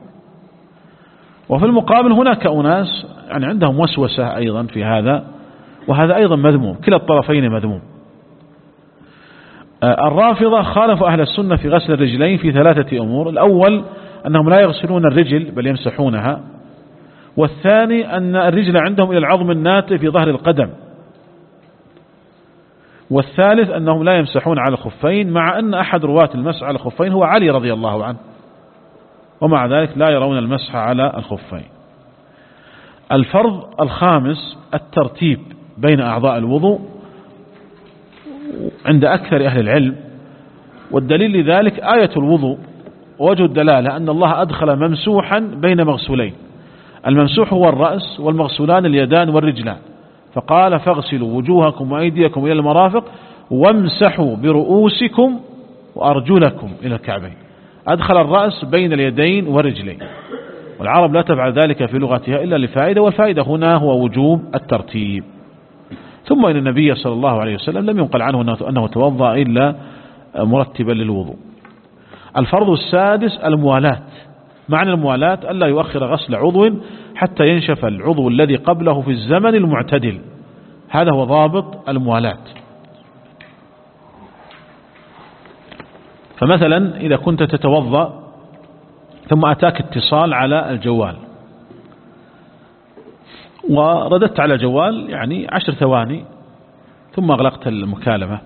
وفي المقابل هناك أناس يعني عندهم وسوسة أيضا في هذا، وهذا أيضا مذموم، كلا الطرفين مذموم. الرافضة خالفوا أهل السنة في غسل الرجلين في ثلاثة أمور: الأول أنهم لا يغسلون الرجل بل يمسحونها، والثاني أن الرجل عندهم إلى العظم الناتئ في ظهر القدم، والثالث أنهم لا يمسحون على الخفين، مع أن أحد رواة المسح على الخفين هو علي رضي الله عنه، ومع ذلك لا يرون المسح على الخفين. الفرض الخامس الترتيب بين أعضاء الوضوء عند أكثر أهل العلم، والدليل لذلك آية الوضوء، ووجه الدلالة أن الله أدخل ممسوحا بين مغسولين، الممسوح هو الرأس والمغسولان اليدان والرجلان، فقال فاغسلوا وجوهكم وأيديكم إلى المرافق وامسحوا برؤوسكم وأرجلكم إلى الكعبين، أدخل الرأس بين اليدين والرجلين، والعرب لا تفعل ذلك في لغتها إلا لفائدة، والفائدة هنا هو وجوب الترتيب. ثم إن النبي صلى الله عليه وسلم لم ينقل عنه أنه توضأ إلا مرتبا للوضوء. الفرض السادس الموالاة، معنى الموالاة ألا يؤخر غسل عضو حتى ينشف العضو الذي قبله في الزمن المعتدل، هذا هو ضابط الموالاة. فمثلا إذا كنت تتوضأ ثم أتاك اتصال على الجوال ورددت على الجوال يعني عشر ثواني ثم أغلقت المكالمة،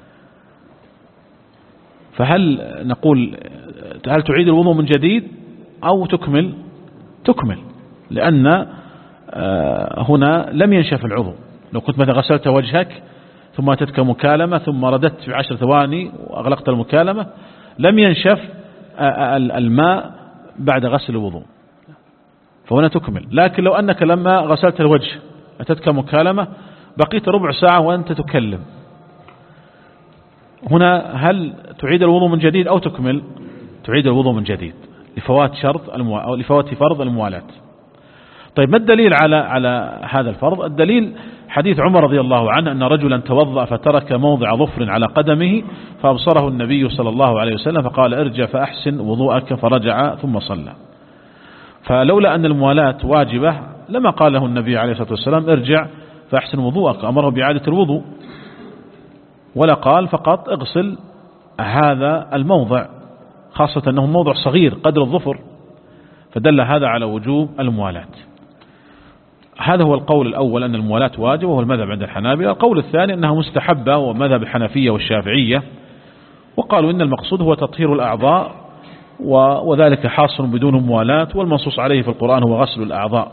فهل نقول هل تعيد الوضوء من جديد أو تكمل؟ تكمل، لأن هنا لم ينشف العضو. لو كنت مثلا غسلت وجهك ثم أتتك مكالمة ثم رددت في عشر ثواني وأغلقت المكالمة لم ينشف الماء بعد غسل الوضوء، فهنا تكمل. لكن لو أنك لما غسلت الوجه أتتك مكالمة بقيت ربع ساعة وأنت تكلم، هنا هل تعيد الوضوء من جديد أو تكمل؟ تعيد الوضوء من جديد لفوات شرط المو... أو لفوات فرض الموالاة. طيب ما الدليل على على هذا الفرض؟ الدليل حديث عمر رضي الله عنه أن رجلا توضأ فترك موضع ظفر على قدمه فأبصره النبي صلى الله عليه وسلم فقال ارجع فأحسن وضوءك، فرجع ثم صلى. فلولا أن الموالاة واجبة لما قال له النبي عليه الصلاة والسلام ارجع فأحسن وضوءك، أمره بإعادة الوضوء، ولا قال فقط اغسل هذا الموضع، خاصة أنه موضع صغير قدر الظفر، فدل هذا على وجوب الموالاة. هذا هو القول الأول أن الموالاة واجب وهو المذهب عند الحنابلة. القول الثاني أنها مستحبة ومذهب الحنفية والشافعية، وقالوا إن المقصود هو تطهير الأعضاء وذلك حاصل بدون موالاة، والمنصوص عليه في القرآن هو غسل الأعضاء.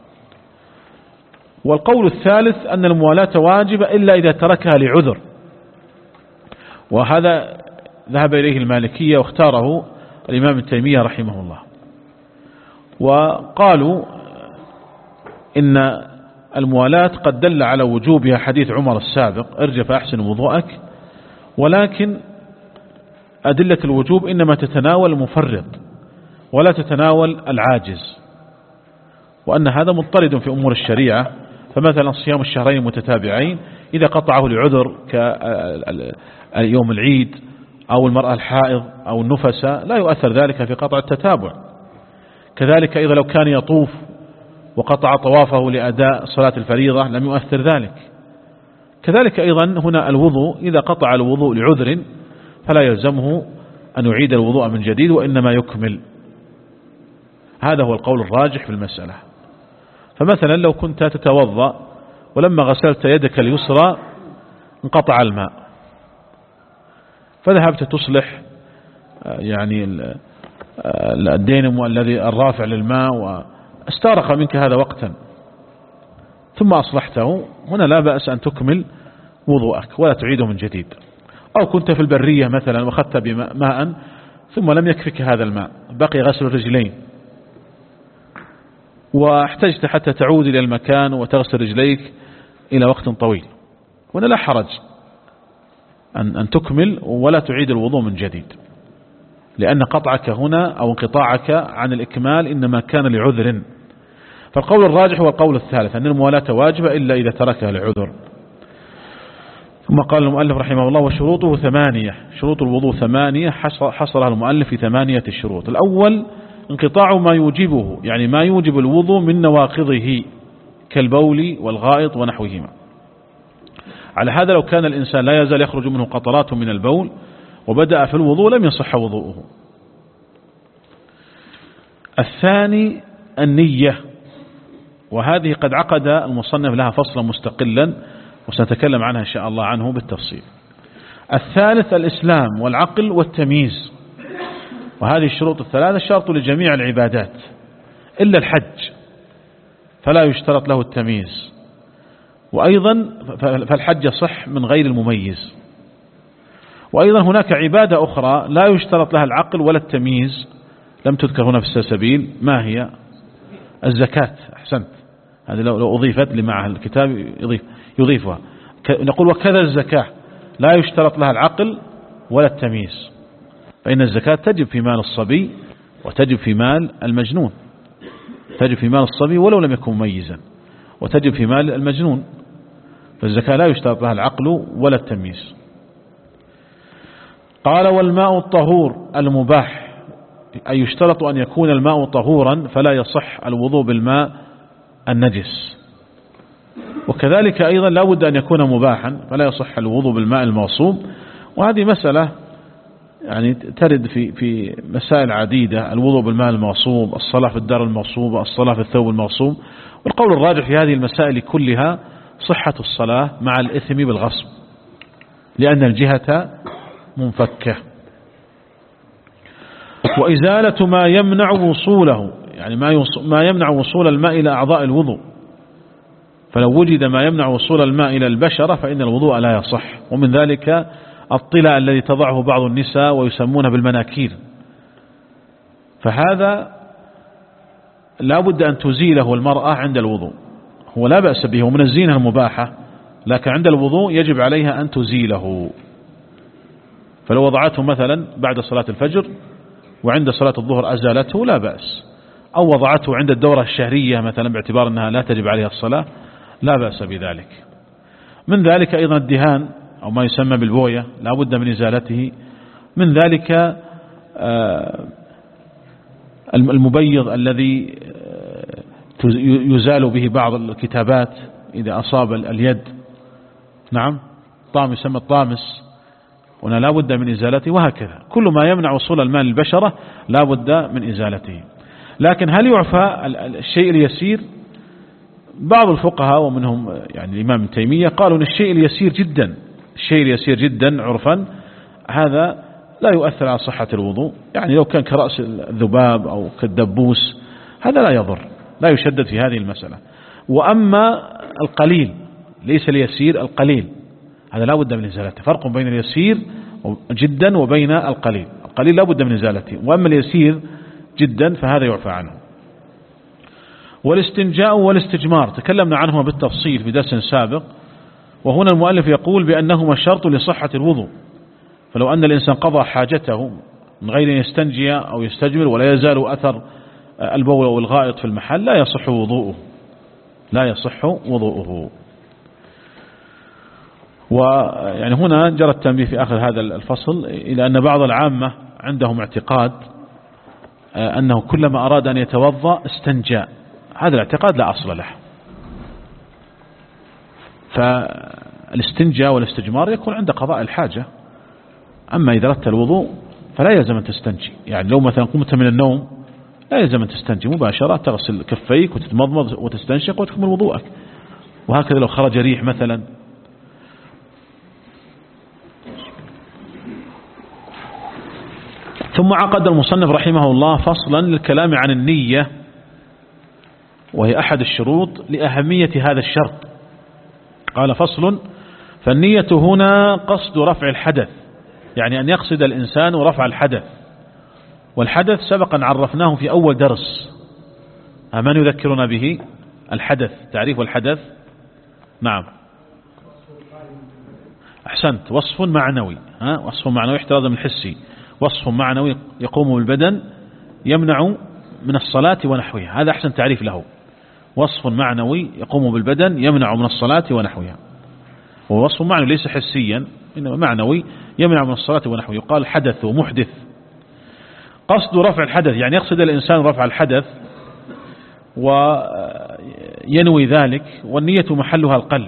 والقول الثالث أن الموالاة واجبة إلا إذا تركها لعذر، وهذا ذهب إليه المالكية واختاره الإمام ابن تيمية رحمه الله، وقالوا إن الموالاة قد دل على وجوبها حديث عمر السابق ارجع فأحسن وضوءك، ولكن أدلة الوجوب إنما تتناول المفرط ولا تتناول العاجز، وأن هذا مضطرد في أمور الشريعة. فمثلا صيام الشهرين المتتابعين إذا قطعه لعذر كيوم العيد أو المرأة الحائض أو النفساء لا يؤثر ذلك في قطع التتابع. كذلك إذا لو كان يطوف وقطع طوافه لأداء صلاة الفريضة لم يؤثر ذلك. كذلك أيضا هنا الوضوء إذا قطع الوضوء لعذر فلا يلزمه أن يعيد الوضوء من جديد وإنما يكمل. هذا هو القول الراجح في المسألة. فمثلا لو كنت تتوضأ ولما غسلت يدك اليسرى انقطع الماء، فذهبت تصلح يعني الدينمو الذي الرافع للماء واستغرق منك هذا وقتا ثم أصلحته، هنا لا بأس أن تكمل وضوءك ولا تعيده من جديد. أو كنت في البرية مثلا وأخذت بماء ثم لم يكفك هذا الماء، بقي غسل الرجلين واحتجت حتى تعود إلى المكان وتغسل رجليك إلى وقت طويل، هنا لا حرج أن, أن تكمل ولا تعيد الوضوء من جديد، لأن قطعك هنا أو انقطاعك عن الإكمال إنما كان لعذر. فالقول الراجح هو القول الثالث أن الموالاة واجبة إلا إذا تركها لعذر. ثم قال المؤلف رحمه الله وشروطه ثمانية، شروط الوضوء ثمانية حصرها المؤلف في ثمانية الشروط. الأول انقطاع ما يوجبه، يعني ما يوجب الوضوء من نواقضه كالبول والغائط ونحوهما. على هذا لو كان الإنسان لا يزال يخرج منه قطرات من البول وبدأ في الوضوء لم يصح وضوءه. الثاني النية، وهذه قد عقد المصنف لها فصلا مستقلا وسنتكلم عنها إن شاء الله عنه بالتفصيل. الثالث الإسلام والعقل والتمييز، وهذه الشروط الثلاثة شرط لجميع العبادات إلا الحج فلا يشترط له التمييز، وأيضا فالحج صح من غير المميز. وأيضا هناك عبادة أخرى لا يشترط لها العقل ولا التمييز لم تذكر هنا في السلسبيل، ما هي؟ الزكاة. أحسنت، هذه لو أضيفت لمع الكتاب يضيف يضيفها. نقول وكذا الزكاة لا يشترط لها العقل ولا التمييز، فإن الزكاة تجب في مال الصبي وتجب في مال المجنون، تجب في مال الصبي ولو لم يكن مميزا، وتجب في مال المجنون، فالزكاة لا يشترط لها العقل ولا التمييز. قال والماء الطهور المباح، أي يشترط أن يكون الماء طهورا فلا يصح الوضوء بالماء النجس، وكذلك أيضا لا بد أن يكون مباحا فلا يصح الوضوء بالماء المغصوب. وهذه مسألة يعني ترد في في مسائل عديدة، الوضوء بالماء المغصوب، الصلاة في الدار المغصوبة، الصلاة في الثوب المغصوب. والقول الراجح في هذه المسائل كلها صحة الصلاة مع الإثم بالغصب، لأن الجهة منفكة. وإزالة ما يمنع وصوله، يعني ما ما يمنع وصول الماء إلى أعضاء الوضوء، فلو وجد ما يمنع وصول الماء إلى البشرة فإن الوضوء لا يصح. ومن ذلك الطلاء الذي تضعه بعض النساء ويسمونه بالمناكير، فهذا لا بد أن تزيله المرأة عند الوضوء، هو لا بأس به ومن الزينة المباحة، لكن عند الوضوء يجب عليها أن تزيله. فلو وضعته مثلا بعد صلاة الفجر وعند صلاة الظهر أزالته لا بأس، أو وضعته عند الدورة الشهرية مثلا باعتبار أنها لا تجب عليها الصلاة لا بأس بذلك. من ذلك أيضا الدهان أو ما يسمى بالبوية لا بد من إزالته. من ذلك المبيض الذي يزال به بعض الكتابات إذا أصاب اليد، نعم طام يسمى الطامس، هنا لا بد من إزالته. وهكذا كل ما يمنع وصول الماء للبشرة لا بد من إزالته. لكن هل يعفى الشيء اليسير؟ بعض الفقهاء ومنهم يعني الإمام ابن تيمية قالوا أن الشيء اليسير جدا الشيء اليسير جدا عرفا هذا لا يؤثر على صحة الوضوء، يعني لو كان كرأس الذباب أو كالدبوس هذا لا يضر، لا يشدد في هذه المسألة. وأما القليل ليس اليسير، القليل هذا لا بد من إزالته. فرق بين اليسير جدا وبين القليل، القليل لا بد من إزالته، وأما اليسير جدا فهذا يعفى عنه. والاستنجاء والاستجمار تكلمنا عنهما بالتفصيل في درس سابق، وهنا المؤلف يقول بأنهما شرط لصحة الوضوء. فلو أن الإنسان قضى حاجته من غير أن يستنجي أو يستجمر ولا يزال أثر البول أو الغائط في المحل لا يصح وضوءه لا يصح وضوءه. ويعني هنا جرى التنبيه في آخر هذا الفصل إلى أن بعض العامة عندهم اعتقاد أنه كلما أراد أن يتوضأ استنجى. هذا الاعتقاد لا أصل له، فالاستنجاء والاستجمار يكون عند قضاء الحاجة. أما إذا أردت الوضوء فلا يلزم أن تستنجي، يعني لو مثلا قمت من النوم لا يلزم أن تستنجي مباشرة، تغسل كفيك وتتمضمض وتستنشق وتكمل وضوءك. وهكذا لو خرج ريح مثلا. ثم عقد المصنف رحمه الله فصلا للكلام عن النية، وهي أحد الشروط لأهمية هذا الشرط. قال فصل: فالنية هنا قصد رفع الحدث، يعني أن يقصد الإنسان رفع الحدث. والحدث سبقا عرفناه في أول درس، من يذكرنا به؟ الحدث، تعريف الحدث. نعم أحسنت، وصف معنوي، ها وصف معنوي احتراز من الحسي، وصف معنوي يقوم بالبدن يمنع من الصلاة ونحوها، هذا أحسن تعريف له. وصف معنوي يقوم بالبدن يمنع من الصلاة ونحوها، ووصف معنوي ليس حسيا إنما معنوي يمنع من الصلاة ونحوها، يقال حدث ومحدث. قصد رفع الحدث يعني يقصد الإنسان رفع الحدث وينوي ذلك، والنية محلها القلب.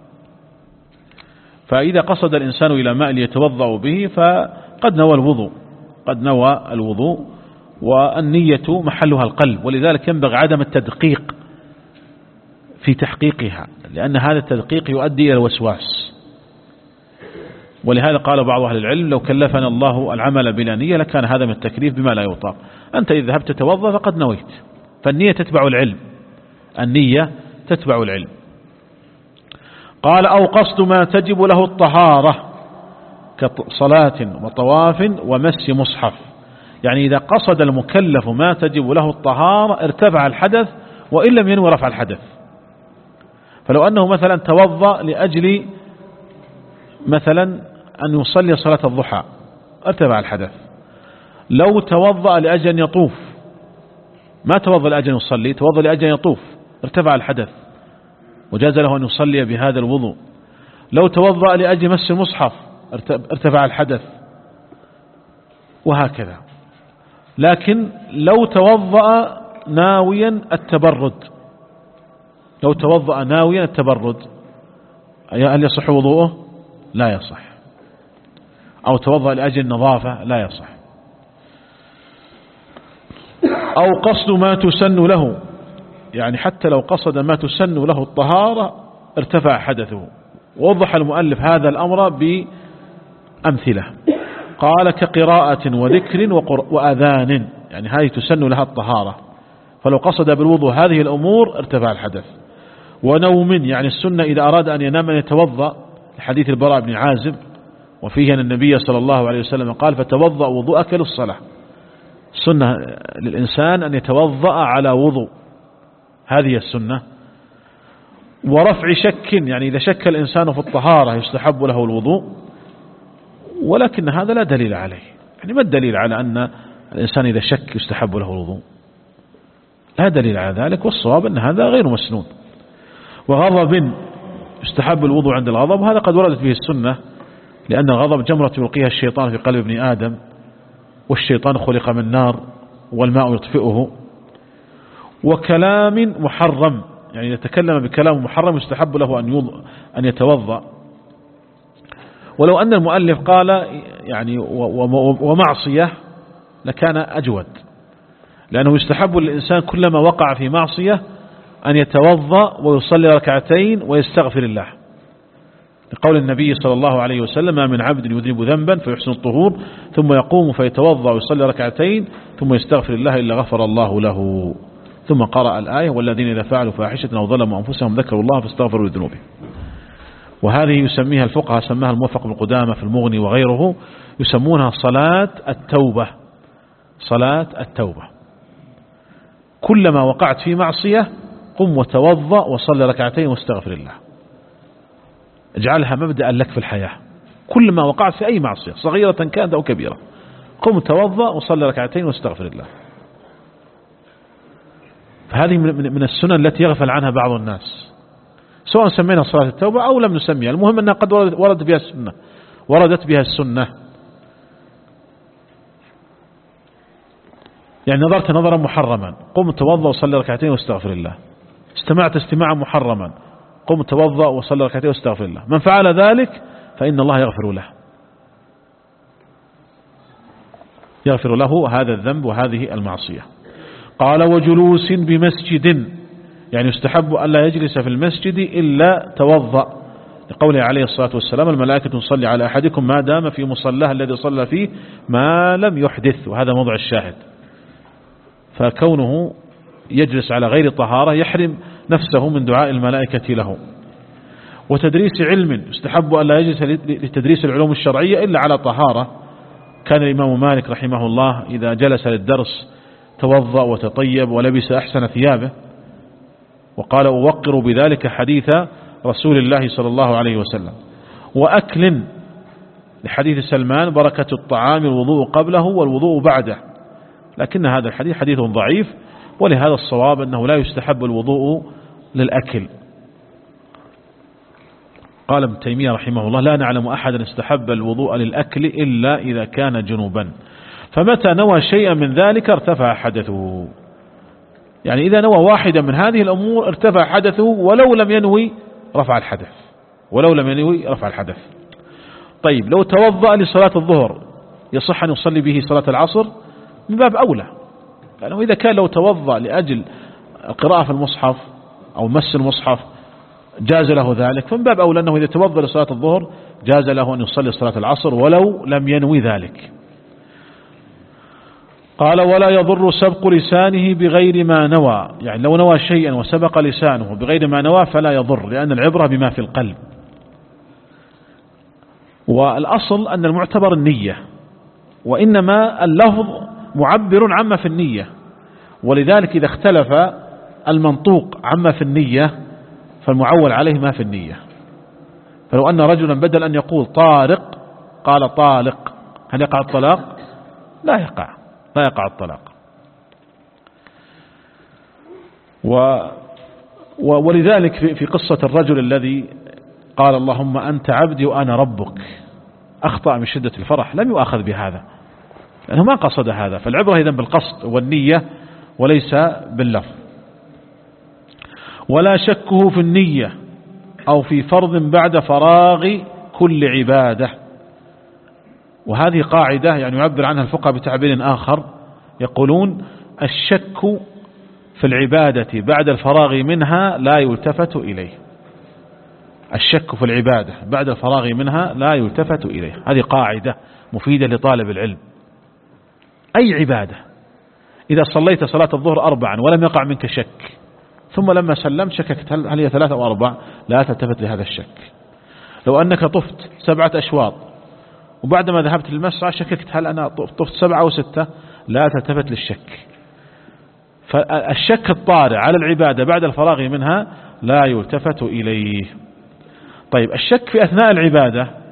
فإذا قصد الإنسان إلى ماء ليتوضأ به فقد نوى الوضوء قد نوى الوضوء والنية محلها القلب. ولذلك ينبغي عدم التدقيق في تحقيقها، لأن هذا التدقيق يؤدي إلى الوسواس. ولهذا قال بعض أهل العلم: لو كلفنا الله العمل بلا نية لكان هذا من التكليف بما لا يطاق. أنت إذا ذهبت تتوضأ فقد نويت، فالنية تتبع العلم، النية تتبع العلم. قال: أو قصد ما تجب له الطهارة كصلاة وطواف ومس مصحف، يعني إذا قصد المكلف ما تجب له الطهارة ارتفع الحدث وإن لم ينوي رفع الحدث. فلو أنه مثلا توضأ لأجل مثلا أن يصلي صلاة الضحى ارتفع الحدث. لو توضأ لأجل أن يطوف، ما توضأ لأجل أن يصلي، توضأ لأجل أن يطوف ارتفع الحدث وجاز له أن يصلي بهذا الوضوء. لو توضأ لأجل مس المصحف ارتفع الحدث، وهكذا. لكن لو توضأ ناويا التبرد لو توضأ ناويا التبرد هل يصح وضوءه؟ لا يصح. أو توضأ لأجل النظافة لا يصح. أو قصد ما تسن له، يعني حتى لو قصد ما تسن له الطهارة ارتفع حدثه. ووضح المؤلف هذا الأمر بأمثلة، قال: كقراءة وذكر وأذان، يعني هذه تسن لها الطهارة، فلو قصد بالوضوء هذه الأمور ارتفع الحدث. ونوم، يعني السنة إذا أراد أن ينام أن يتوضأ، حديث البراء بن عازب وفيه أن النبي صلى الله عليه وسلم قال: فتوضأ وضوءك للصلاة. السنة للإنسان أن يتوضأ على وضوء، هذه السنة. ورفع شك، يعني إذا شك الإنسان في الطهارة يستحب له الوضوء. ولكن هذا لا دليل عليه. يعني ما الدليل على أن الإنسان إذا شك يستحب له الوضوء؟ لا دليل على ذلك، والصواب أن هذا غير مسنون. وغضب يستحب الوضوء عند الغضب، هذا قد وردت به السنة، لأن الغضب جمرة يلقيها الشيطان في قلب ابن آدم، والشيطان خلق من نار والماء يطفئه. وكلام محرم، يعني إذا تكلم بكلام محرم يستحب له أن أن يتوضأ. ولو أن المؤلف قال يعني ومعصية لكان أجود، لأنه يستحب للإنسان كلما وقع في معصية أن يتوضأ ويصلي ركعتين ويستغفر الله، لقول النبي صلى الله عليه وسلم: ما من عبد يذنب ذنبا فيحسن الطهور ثم يقوم فيتوضأ ويصلي ركعتين ثم يستغفر الله إلا غفر الله له. ثم قرأ الآية: والذين إذا فعلوا فاحشة أو ظلموا أنفسهم ذكروا الله فاستغفروا لذنوبهم. وهذه يسميها الفقهاء، سماها الموفق بن قدامة في المغني وغيره، يسمونها صلاة التوبة. صلاة التوبة، كلما وقعت في معصية قم وتوضأ وصلي ركعتين واستغفر الله. اجعلها مبدأ لك في الحياة، كلما وقعت في أي معصية صغيرة كانت أو كبيرة قم توضأ وصلي ركعتين واستغفر الله. فهذه من السنن التي يغفل عنها بعض الناس، سواء سمينا صلاة التوبة أو لم نسميها، المهم أنها قد وردت بها السنة وردت بها السنة. يعني نظرت نظرا محرما قم توضأ وصلي ركعتين واستغفر الله، استمعت استماعا محرما قم توضأ وصلي ركعتين واستغفر الله، من فعل ذلك فإن الله يغفر له، يغفر له هذا الذنب وهذه المعصية. قال: وجلوس بمسجد، يعني يستحب ألا يجلس في المسجد إلا توضأ، لقوله عليه الصلاة والسلام: الملائكة تصلي على أحدكم ما دام في مصلاه الذي صلى فيه ما لم يحدث، وهذا موضع الشاهد. فكونه يجلس على غير طهارة يحرم نفسه من دعاء الملائكة له. وتدريس علم، يستحب ألا يجلس لتدريس العلوم الشرعية إلا على طهارة. كان الإمام مالك رحمه الله إذا جلس للدرس توضأ وتطيب ولبس أحسن ثيابه، وقال: أوقر بذلك حديث رسول الله صلى الله عليه وسلم. وأكل، لحديث سلمان: بركة الطعام الوضوء قبله والوضوء بعده، لكن هذا الحديث حديث ضعيف، ولهذا الصواب أنه لا يستحب الوضوء للأكل. قال ابن تيمية رحمه الله: لا نعلم أحدا استحب الوضوء للأكل إلا إذا كان جنوبا، فمتى نوى شيئا من ذلك ارتفع حدثه. يعني إذا نوى واحدا من هذه الأمور ارتفع حدثه، ولو لم ينوي رفع الحدث، ولو لم ينوي رفع الحدث. طيب، لو توضأ لصلاة الظهر يصح أن يصلي به صلاة العصر؟ من باب أولى، لأنه إذا كان لو توضأ لأجل القراءة في المصحف أو مس المصحف جاز له ذلك، فمن باب أولى أنه إذا توضأ لصلاة الظهر جاز له أن يصلي صلاة العصر ولو لم ينوي ذلك. قال: ولا يضر سبق لسانه بغير ما نوى، يعني لو نوى شيئا وسبق لسانه بغير ما نوى فلا يضر، لأن العبرة بما في القلب. والأصل أن المعتبر النية، وإنما اللفظ معبر عما في النية، ولذلك إذا اختلف المنطوق عما في النية فالمعول عليه ما في النية. فلو أن رجلا بدل أن يقول طارق قال طالق، هل يقع الطلاق؟ لا يقع، لا يقع الطلاق. و ولذلك في قصة الرجل الذي قال: اللهم أنت عبدي وأنا ربك، أخطأ من شدة الفرح، لم يؤاخذ بهذا لأنه ما قصد هذا. فالعبرة إذن بالقصد والنية وليس باللفظ. ولا شكه في النية أو في فرض بعد فراغ كل عبادة، وهذه قاعدة يعني يعبر عنها الفقهاء بتعبير آخر، يقولون: الشك في العبادة بعد الفراغ منها لا يلتفت إليه. الشك في العبادة بعد الفراغ منها لا يلتفت إليه، هذه قاعدة مفيدة لطالب العلم. أي عبادة إذا صليت صلاة الظهر أربعا ولم يقع منك شك، ثم لما سلمت شككت هل هي ثلاثة أو أربع، لا تلتفت لهذا الشك. لو أنك طفت سبعة أشواط وبعدما ذهبت للمسعى شككت هل أنا طفت سبعة أو ستة، لا تلتفت للشك. فالشك الطارئ على العبادة بعد الفراغ منها لا يلتفت إليه. طيب، الشك في أثناء العبادة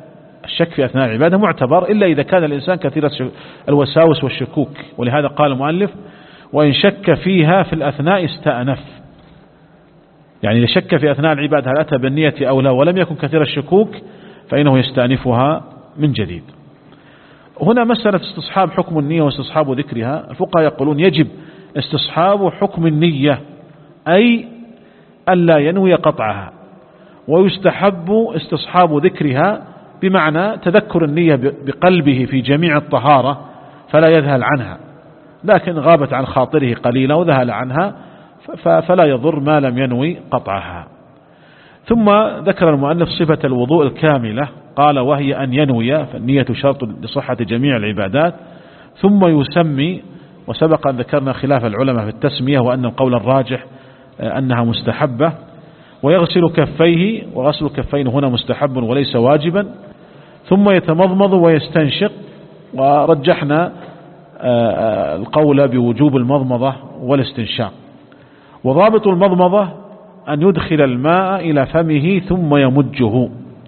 الشك في أثناء العبادة معتبر إلا إذا كان الإنسان كثير الوساوس والشكوك، ولهذا قال المؤلف وإن شك فيها في الأثناء استأنف، يعني إذا شك في أثناء العبادة هل أتى بالنية أو لا ولم يكن كثير الشكوك فإنه يستأنفها من جديد. هنا مسألة استصحاب حكم النية واستصحاب ذكرها، الفقهاء يقولون يجب استصحاب حكم النية أي ألا ينوي قطعها، ويستحب استصحاب ذكرها بمعنى تذكر النية بقلبه في جميع الطهارة فلا يذهل عنها، لكن غابت عن خاطره قليلا وذهل عنها فلا يضر ما لم ينوي قطعها. ثم ذكر المؤلف صفة الوضوء الكاملة، قال وهي أن ينوي، فالنية شرط لصحة جميع العبادات، ثم يسمي، وسبق أن ذكرنا خلاف العلماء في التسمية وأن القول الراجح أنها مستحبة، ويغسل كفيه، وغسل الكفين هنا مستحب وليس واجبا، ثم يتمضمض ويستنشق، ورجحنا القول بوجوب المضمضة والاستنشاق. وضابط المضمضة أن يدخل الماء إلى فمه ثم يمجه،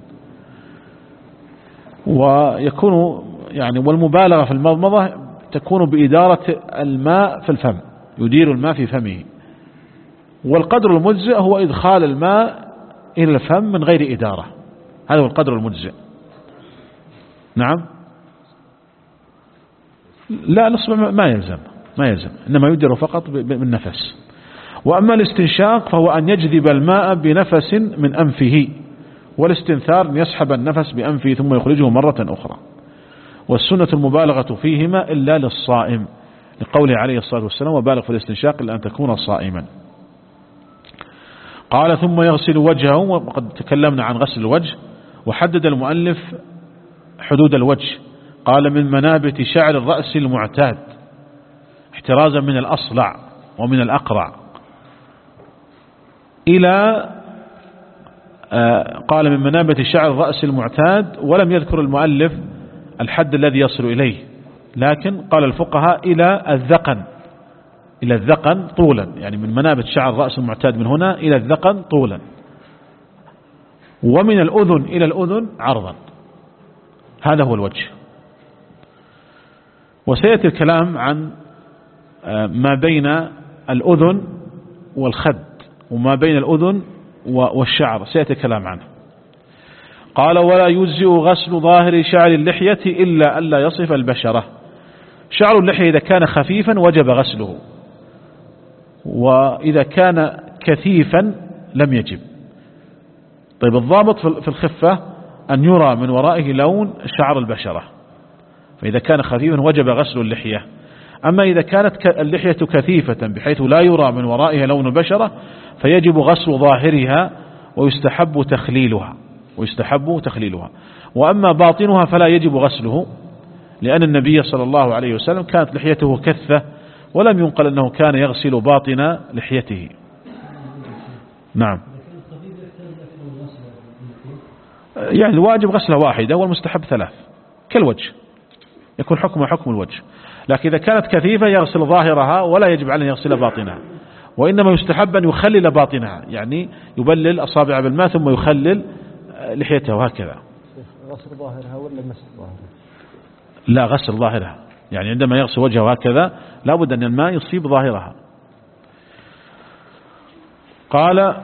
ويكون يعني والمبالغة في المضمضة تكون بإدارة الماء في الفم، يدير الماء في فمه، والقدر المجزئ هو إدخال الماء إلى الفم من غير إدارة، هذا هو القدر المجزئ. نعم، لا الإصبع ما يلزم ما يلزم إنما يدير فقط بالنفس. وأما الاستنشاق فهو أن يجذب الماء بنفس من أنفه، والاستنثار أن يسحب النفس بأنفه ثم يخرجه مرة أخرى. والسنة المبالغة فيهما إلا للصائم، لقوله عليه الصلاة والسلام وبالغ في الاستنشاق إلا أن تكون صائما. قال ثم يغسل وجهه، وقد تكلمنا عن غسل الوجه، وحدد المؤلف حدود الوجه، قال من منابت شعر الرأس المعتاد احترازا من الأصلع ومن الأقرع، إلى قال من منابت شعر الرأس المعتاد، ولم يذكر المؤلف الحد الذي يصل إليه، لكن قال الفقهاء إلى الذقن، إلى الذقن طولا، يعني من منابت شعر الرأس المعتاد من هنا إلى الذقن طولا، ومن الأذن إلى الأذن عرضا، هذا هو الوجه. وسيأتي الكلام عن ما بين الأذن والخد وما بين الأذن والشعر، سيأتي الكلام عنه. قال ولا يجزئ غسل ظاهر شعر اللحية إلا ألا يصف البشرة. شعر اللحية إذا كان خفيفا وجب غسله، وإذا كان كثيفا لم يجب. طيب الضابط في الخفة أن يرى من ورائه لون شعر البشرة، فإذا كان خفيفا وجب غسل اللحية. أما إذا كانت اللحية كثيفة بحيث لا يرى من ورائها لون البشرة فيجب غسل ظاهرها ويستحب تخليلها ويستحب تخليلها وأما باطنها فلا يجب غسله، لأن النبي صلى الله عليه وسلم كانت لحيته كثة ولم ينقل أنه كان يغسل باطن لحيته. نعم، يعني الواجب غسلة واحدة والمستحب ثلاث كالوجه، يكون حكمه حكم الوجه. لكن إذا كانت كثيفة يغسل ظاهرها ولا يجب عليه يغسل باطنها، وإنما يستحب أن يخلل باطنها، يعني يبلل أصابع بالماء ثم يخلل لحيته وهكذا. غسل ظاهرها ولا مسح ظاهرها؟ لا، غسل ظاهرها، يعني عندما يغسل وجهه هكذا لابد أن الماء يصيب ظاهرها. قال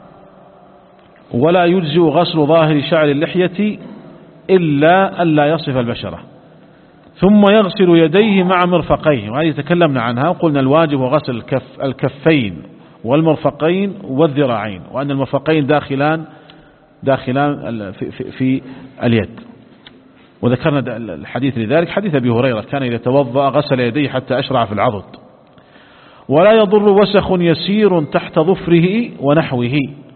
ولا يجزئ غسل ظاهر شعر اللحية إلا ألا يصف البشرة، ثم يغسل يديه مع مرفقيه، وهذه تكلمنا عنها وقلنا الواجب هو غسل الكف الكفين والمرفقين والذراعين، وأن المرفقين داخلان داخلان في, في, في اليد. وذكرنا الحديث لذلك حديث أبي هريرة كان إذا توضأ غسل يديه حتى أشرع في العضد. ولا يضر وسخ يسير تحت ظفره ونحوه،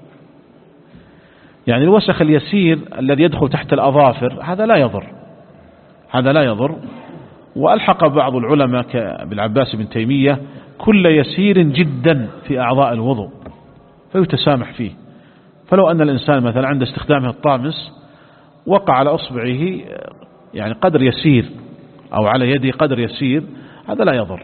يعني الوسخ اليسير الذي يدخل تحت الأظافر هذا لا يضر، هذا لا يضر. وألحق بعض العلماء كالعباس بن تيمية كل يسير جدا في أعضاء الوضوء فيتسامح فيه، فلو أن الإنسان مثلا عند استخدامه الطامس وقع على أصبعه يعني قدر يسير أو على يده قدر يسير هذا لا يضر،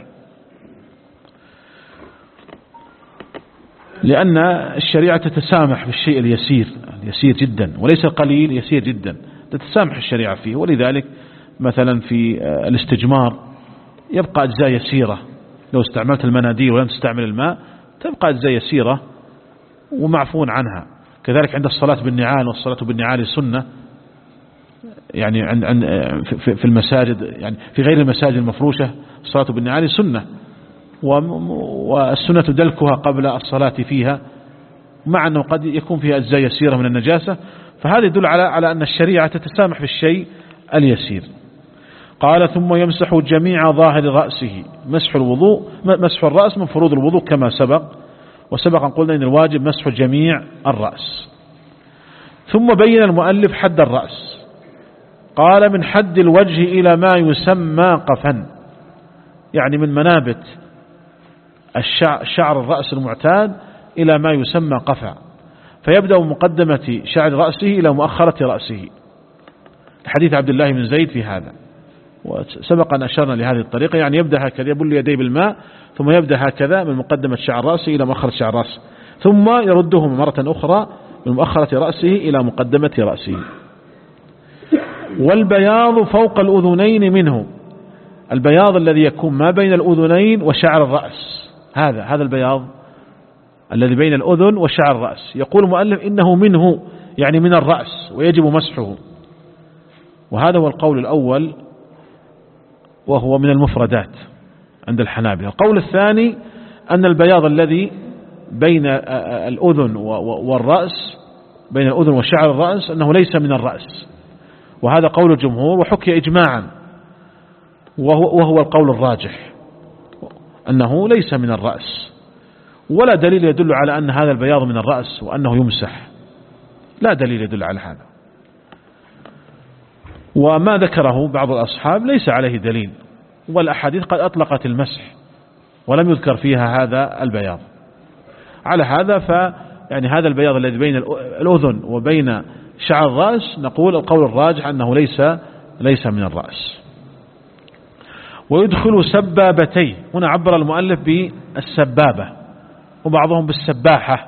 لأن الشريعة تتسامح بالشيء اليسير، اليسير جدا وليس قليل، يسير جدا، تتسامح الشريعة فيه. ولذلك مثلا في الاستجمار يبقى أجزاء يسيرة، لو استعملت المناديل ولم تستعمل الماء تبقى أجزاء يسيرة ومعفون عنها. كذلك عند الصلاة بالنعال، والصلاة بالنعال سنة، يعني عن عن في المساجد، يعني في غير المساجد المفروشة الصلاة بالنعال سنة، والسنة دلكها قبل الصلاة فيها، مع أنه قد يكون فيها أجزاء يسيرة من النجاسة. فهذا يدل على على أن الشريعة تتسامح في الشيء اليسير. قال ثم يمسح جميع ظاهر رأسه. مسح الوضوء، مسح الرأس من فروض الوضوء كما سبق، وسبق أن قلنا إن الواجب مسح جميع الرأس. ثم بين المؤلف حد الرأس، قال من حد الوجه إلى ما يسمى قفا، يعني من منابت شعر الرأس المعتاد إلى ما يسمى قفا، فيبدأ مقدمة شعر رأسه إلى مؤخرة رأسه. حديث عبد الله بن زيد في هذا، وسبق أن أشرنا لهذه الطريقة، يعني يبدأ هكذا يبل يديه بالماء، ثم يبدأ هكذا من مقدمة شعر رأسه إلى مؤخرة شعر رأسه، ثم يردهم مرة أخرى من مؤخرة رأسه إلى مقدمة رأسه. والبياض فوق الأذنين منه، البياض الذي يكون ما بين الأذنين وشعر الرأس، هذا هذا البياض الذي بين الأذن وشعر الرأس. يقول المؤلف إنه منه، يعني من الرأس، ويجب مسحه. وهذا هو القول الأول، وهو من المفردات عند الحنابلة. القول الثاني أن البياض الذي بين الأذن والرأس، بين الأذن وشعر الرأس، أنه ليس من الرأس، وهذا قول الجمهور، وحكي إجماعا، وهو, وهو القول الراجح أنه ليس من الرأس، ولا دليل يدل على أن هذا البياض من الرأس وأنه يمسح، لا دليل يدل على هذا. وما ذكره بعض الأصحاب ليس عليه دليل، والأحاديث قد أطلقت المسح ولم يذكر فيها هذا البياض. على هذا ف يعني هذا البياض الذي بين الأذن وبين شعر الرأس، نقول القول الراجح أنه ليس ليس من الرأس. ويدخل سبابتيه، هنا عبر المؤلف بالسبابة، وبعضهم بالسباحة،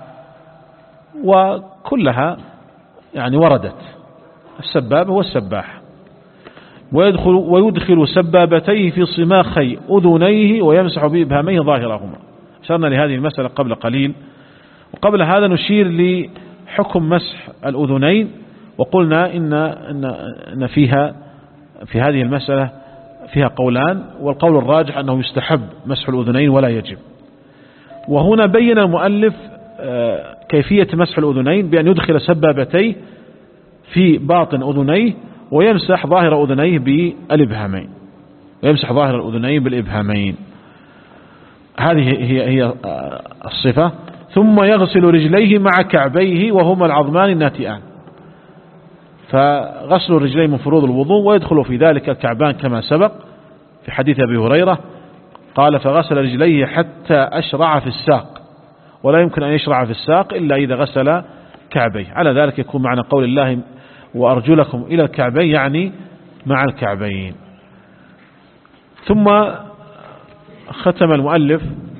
وكلها يعني وردت، السبابة والسباحة. ويدخل, ويدخل سبابتيه في صماخي أذنيه ويمسح بإبهاميه ظاهرهما. أشرنا لهذه المسألة قبل قليل، وقبل هذا نشير لحكم مسح الأذنين، وقلنا إن, إن, إن فيها في هذه المسألة فيها قولان، والقول الراجح أنه يستحب مسح الأذنين ولا يجب. وهنا بين المؤلف كيفية مسح الأذنين بأن يدخل سبابتيه في باطن أذنيه ويمسح ظاهر أذنيه بالإبهامين، ويمسح ظاهر الأذنين بالإبهامين. هذه هي هي الصفة. ثم يغسل رجليه مع كعبيه وهما العظمان الناتئان. فغسل الرجلين من فروض الوضوء، ويدخل في ذلك الكعبان كما سبق في حديث أبي هريرة، قال فغسل رجليه حتى أشرع في الساق، ولا يمكن أن يشرع في الساق إلا إذا غسل كعبيه. على ذلك يكون معنى قول الله وأرجلكم إلى الكعبين، يعني مع الكعبين. ثم ختم المؤلف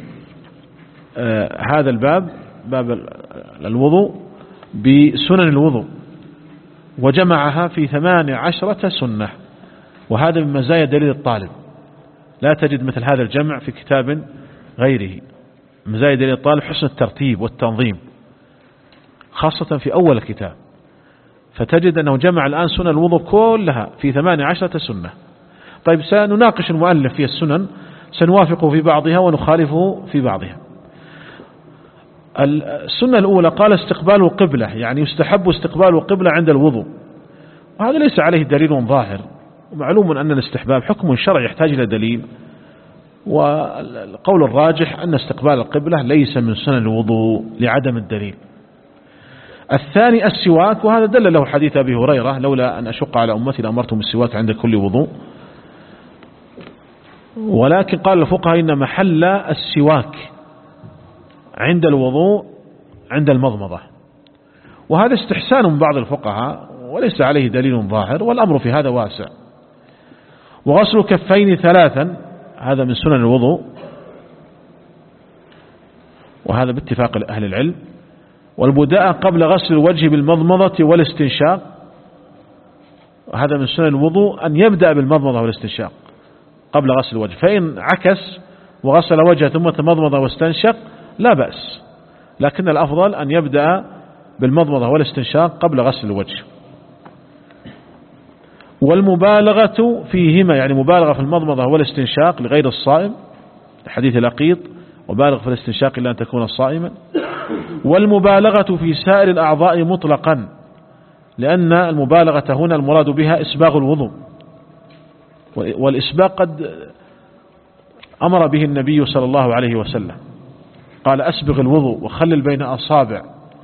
آه هذا الباب، باب الوضوء، بسنن الوضوء، وجمعها في ثمان عشرة سنة. وهذا من مزايا دليل الطالب، لا تجد مثل هذا الجمع في كتاب غيره. مزايا دليل الطالب حسن الترتيب والتنظيم، خاصة في أول الكتاب، فتجد أنه جمع الآن سنن الوضوء كلها في ثمان عشرة سنة. طيب سنناقش المؤلف في السنن، سنوافقه في بعضها ونخالفه في بعضها. السنة الأولى قال استقبال القبلة، يعني يستحب استقبال القبلة عند الوضوء، وهذا ليس عليه دليل ظاهر، ومعلوم أن الاستحباب حكم شرعي يحتاج إلى دليل. والقول الراجح أن استقبال القبلة ليس من سنن الوضوء لعدم الدليل. الثاني السواك، وهذا دل له حديث أبي هريرة لولا أن أشق على أمتي لأمرتهم بالسواك عند كل وضوء. ولكن قال الفقهاء إن محل السواك عند الوضوء عند المضمضة، وهذا استحسان من بعض الفقهاء وليس عليه دليل ظاهر، والأمر في هذا واسع. وغسل كفين ثلاثا، هذا من سنن الوضوء، وهذا باتفاق أهل العلم. والبداء قبل غسل الوجه بالمضمضة والاستنشاق، هذا من سنن الوضوء أن يبدأ بالمضمضة والاستنشاق قبل غسل الوجه، فإن عكس وغسل وجهه ثم تمضمض واستنشق لا بأس، لكن الأفضل أن يبدأ بالمضمضة والاستنشاق قبل غسل الوجه. والمبالغة فيهما، يعني مبالغة في المضمضة والاستنشاق لغير الصائم، حديث الأقيط وبالغ في الاستنشاق إلا أن تكون صائما. والمبالغة في سائر الأعضاء مطلقا، لأن المبالغة هنا المراد بها إسباغ الوضوء، والإسباغ قد أمر به النبي صلى الله عليه وسلم، قال أسبغ الوضوء وخلل بين أصابع،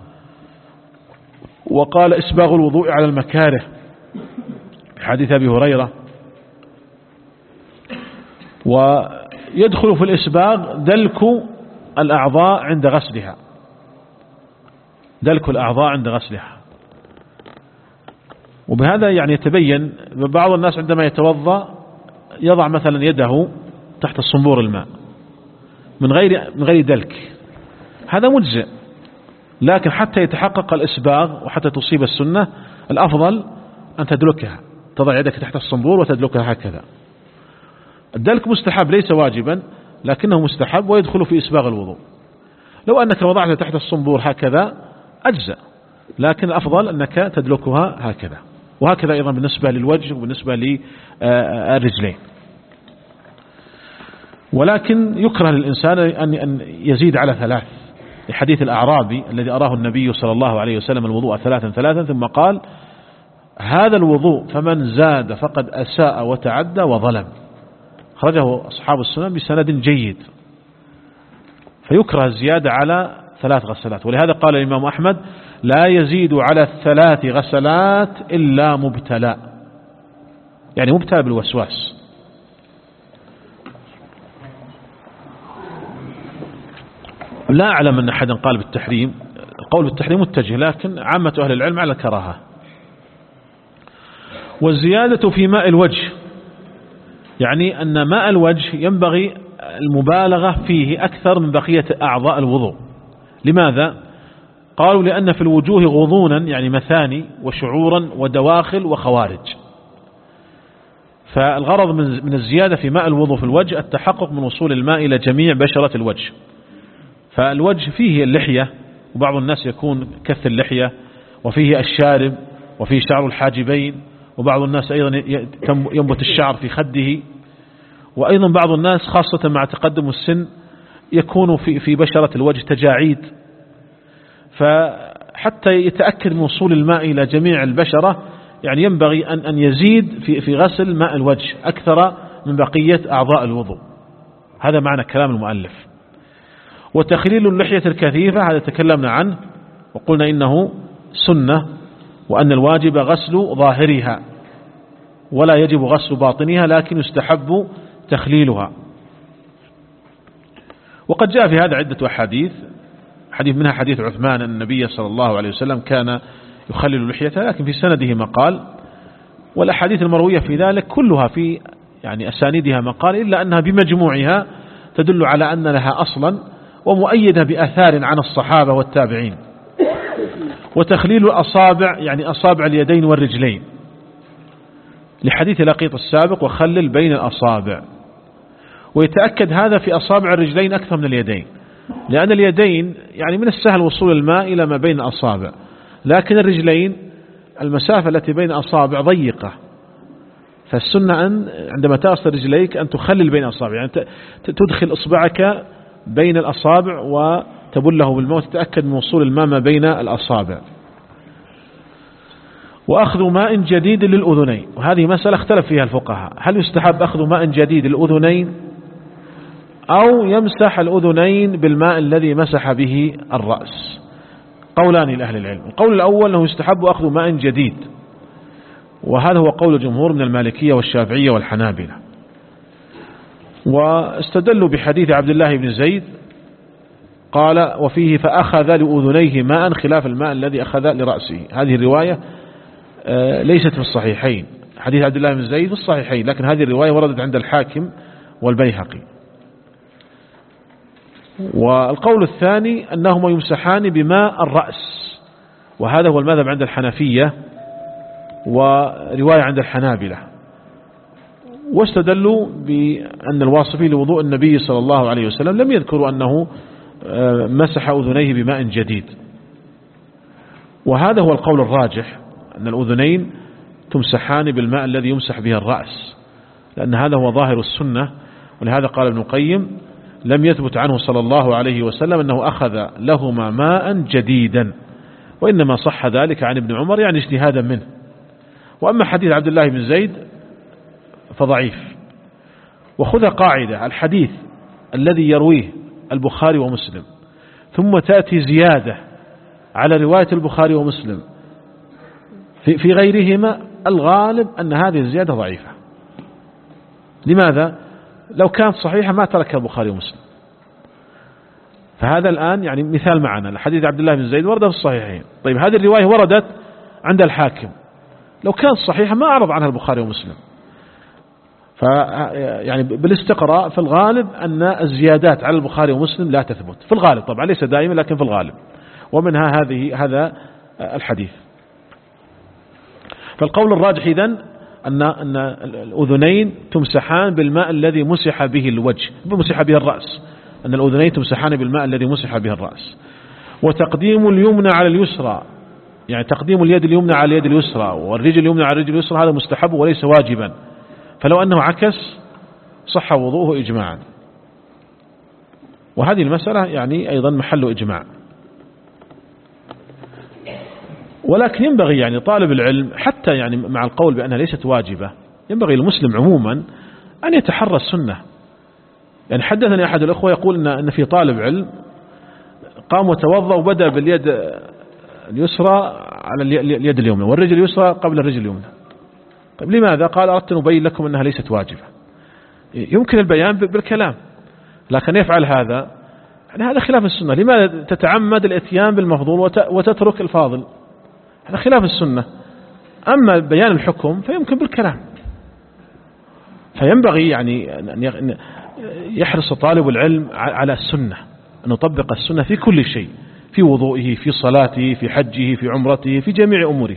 وقال إسباغ الوضوء على المكاره في حديث أبي هريرة. ويدخل في الإسباغ دلك الأعضاء عند غسلها، دلك الأعضاء عند غسلها. وبهذا يعني يتبين بعض الناس عندما يتوضأ يضع مثلا يده تحت الصنبور الماء من غير من غير دلك، هذا مجزئ، لكن حتى يتحقق الإسباغ وحتى تصيب السنة الأفضل أن تدلكها، تضع يدك تحت الصنبور وتدلكها هكذا. الدلك مستحب ليس واجبا، لكنه مستحب ويدخل في إسباغ الوضوء. لو أنك وضعتها تحت الصنبور هكذا أجزأ، لكن الأفضل أنك تدلكها هكذا. وهكذا أيضا بالنسبة للوجه وبالنسبة للرجلين. ولكن يكره للإنسان أن يزيد على ثلاث، لحديث الأعرابي الذي أراه النبي صلى الله عليه وسلم الوضوء ثلاثا ثلاثا ثم قال هذا الوضوء فمن زاد فقد أساء وتعدى وظلم. خرجه أصحاب السنن بسند جيد. فيكره الزيادة على ثلاث غسلات، ولهذا قال الإمام أحمد لا يزيد على الثلاث غسلات إلا مبتلى، يعني مبتلى بالوسواس. لا أعلم أن أحدا قال بالتحريم، القول بالتحريم متجه، لكن عامة أهل العلم على الكراهة. والزيادة في ماء الوجه، يعني أن ماء الوجه ينبغي المبالغة فيه أكثر من بقية أعضاء الوضوء. لماذا؟ قالوا لأن في الوجوه غضونا، يعني مثاني وشعورا ودواخل وخوارج. فالغرض من الزيادة في ماء الوضوء في الوجه التحقق من وصول الماء إلى جميع بشرة الوجه. فالوجه فيه اللحية، وبعض الناس يكون كث اللحية، وفيه الشارب، وفيه شعر الحاجبين، وبعض الناس أيضا ينبت الشعر في خده، وأيضا بعض الناس خاصة مع تقدم السن يكون في في بشرة الوجه تجاعيد. فحتى يتأكد من وصول الماء إلى جميع البشرة يعني ينبغي أن أن يزيد في في غسل ماء الوجه أكثر من بقية أعضاء الوضوء. هذا معنى كلام المؤلف. وتخليل اللحية الكثيفة هذا تكلمنا عنه وقلنا إنه سنة، وأن الواجب غسل ظاهرها ولا يجب غسل باطنها، لكن يستحب تخليلها. وقد جاء في هذا عدة أحاديث، حديث منها حديث عثمان أن النبي صلى الله عليه وسلم كان يخلل لحيته، لكن في سنده مقال، والأحاديث المروية في ذلك كلها في يعني أسانيدها مقال، إلا أنها بمجموعها تدل على أن لها أصلا ومؤيدة بأثار عن الصحابة والتابعين. وتخليل الأصابع يعني أصابع اليدين والرجلين، لحديث لقيط السابق وخلل بين الأصابع. ويتأكد هذا في أصابع الرجلين أكثر من اليدين، لأن اليدين يعني من السهل وصول الماء إلى ما بين الأصابع، لكن الرجلين المسافة التي بين الأصابع ضيقة، فالسنة أن عندما تغسل رجليك أن تخلل بين الأصابع، يعني تدخل إصبعك بين الأصابع وتبله بالماء وتتأكد من وصول الماء ما بين الأصابع. وأخذ ماء جديد للأذنين، وهذه مسألة اختلف فيها الفقهاء، هل يستحب أخذ ماء جديد للأذنين أو يمسح الأذنين بالماء الذي مسح به الرأس؟ قولان لأهل العلم. القول الأول أنه يستحب أخذ ماء جديد، وهذا هو قول الجمهور من المالكية والشافعية والحنابلة. واستدلوا بحديث عبد الله بن زيد قال وفيه فأخذ لأذنيه ماء خلاف الماء الذي أخذ لرأسه. هذه الرواية ليست في الصحيحين، حديث عبد الله بن زيد في الصحيحين، لكن هذه الرواية وردت عند الحاكم والبيهقي. والقول الثاني أنهما يمسحان بماء الرأس، وهذا هو المذهب عند الحنفية ورواية عند الحنابلة، واستدلوا بأن الواصفي لوضوء النبي صلى الله عليه وسلم لم يذكروا أنه مسح أذنيه بماء جديد. وهذا هو القول الراجح، أن الأذنين تمسحان بالماء الذي يمسح به الرأس، لأن هذا هو ظاهر السنة. ولهذا قال ابن القيم لم يثبت عنه صلى الله عليه وسلم أنه أخذ لهما ماء جديدا، وإنما صح ذلك عن ابن عمر يعني اجتهادا منه. وأما حديث عبد الله بن زيد فضعيف. وخذ قاعدة: الحديث الذي يرويه البخاري ومسلم ثم تأتي زيادة على رواية البخاري ومسلم في, في غيرهما، الغالب أن هذه الزيادة ضعيفة. لماذا؟ لو كانت صحيحة ما تركها البخاري ومسلم. فهذا الآن يعني مثال معنا، الحديث عبد الله بن زيد ورد في الصحيحين، طيب هذه الرواية وردت عند الحاكم، لو كانت صحيحة ما أعرض عنها البخاري ومسلم. ف يعني بالاستقراء في الغالب أن الزيادات على البخاري ومسلم لا تثبت، في الغالب طبعا ليس دائما لكن في الغالب، ومنها هذه هذا الحديث. فالقول الراجح إذن أن أن الأذنين تمسحان بالماء الذي مسح به الوجه، مسح به الرأس، أن الأذنين تمسحان بالماء الذي مسح به الرأس. وتقديم اليمنى على اليسرى، يعني تقديم اليد اليمنى على اليد اليسرى والرجل اليمنى على الرجل اليسرى، هذا مستحب وليس واجبا، فلو أنه عكس صح وضوءه إجماعا. وهذه المسألة يعني أيضا محل إجماع. ولكن ينبغي يعني طالب العلم حتى يعني مع القول بأنها ليست واجبة، ينبغي المسلم عموما أن يتحرى السنة. يعني حدثني أحد الأخوة يقول إن, إن في طالب علم قام وتوضأ وبدأ باليد اليسرى على اليد اليمنى والرجل اليسرى قبل الرجل اليمنى. طيب لماذا؟ قال: أردت أن أبين لكم أنها ليست واجبة. يمكن البيان بالكلام، لكن يفعل هذا يعني هذا خلاف السنة. لماذا تتعمد الاتيان بالمفضول وتترك الفاضل؟ هذا خلاف السنة. أما بيان الحكم فيمكن بالكلام. فينبغي يعني أن يحرص طالب العلم على السنة، أن يطبق السنة في كل شيء، في وضوئه، في صلاته، في حجه، في عمرته، في جميع أموره.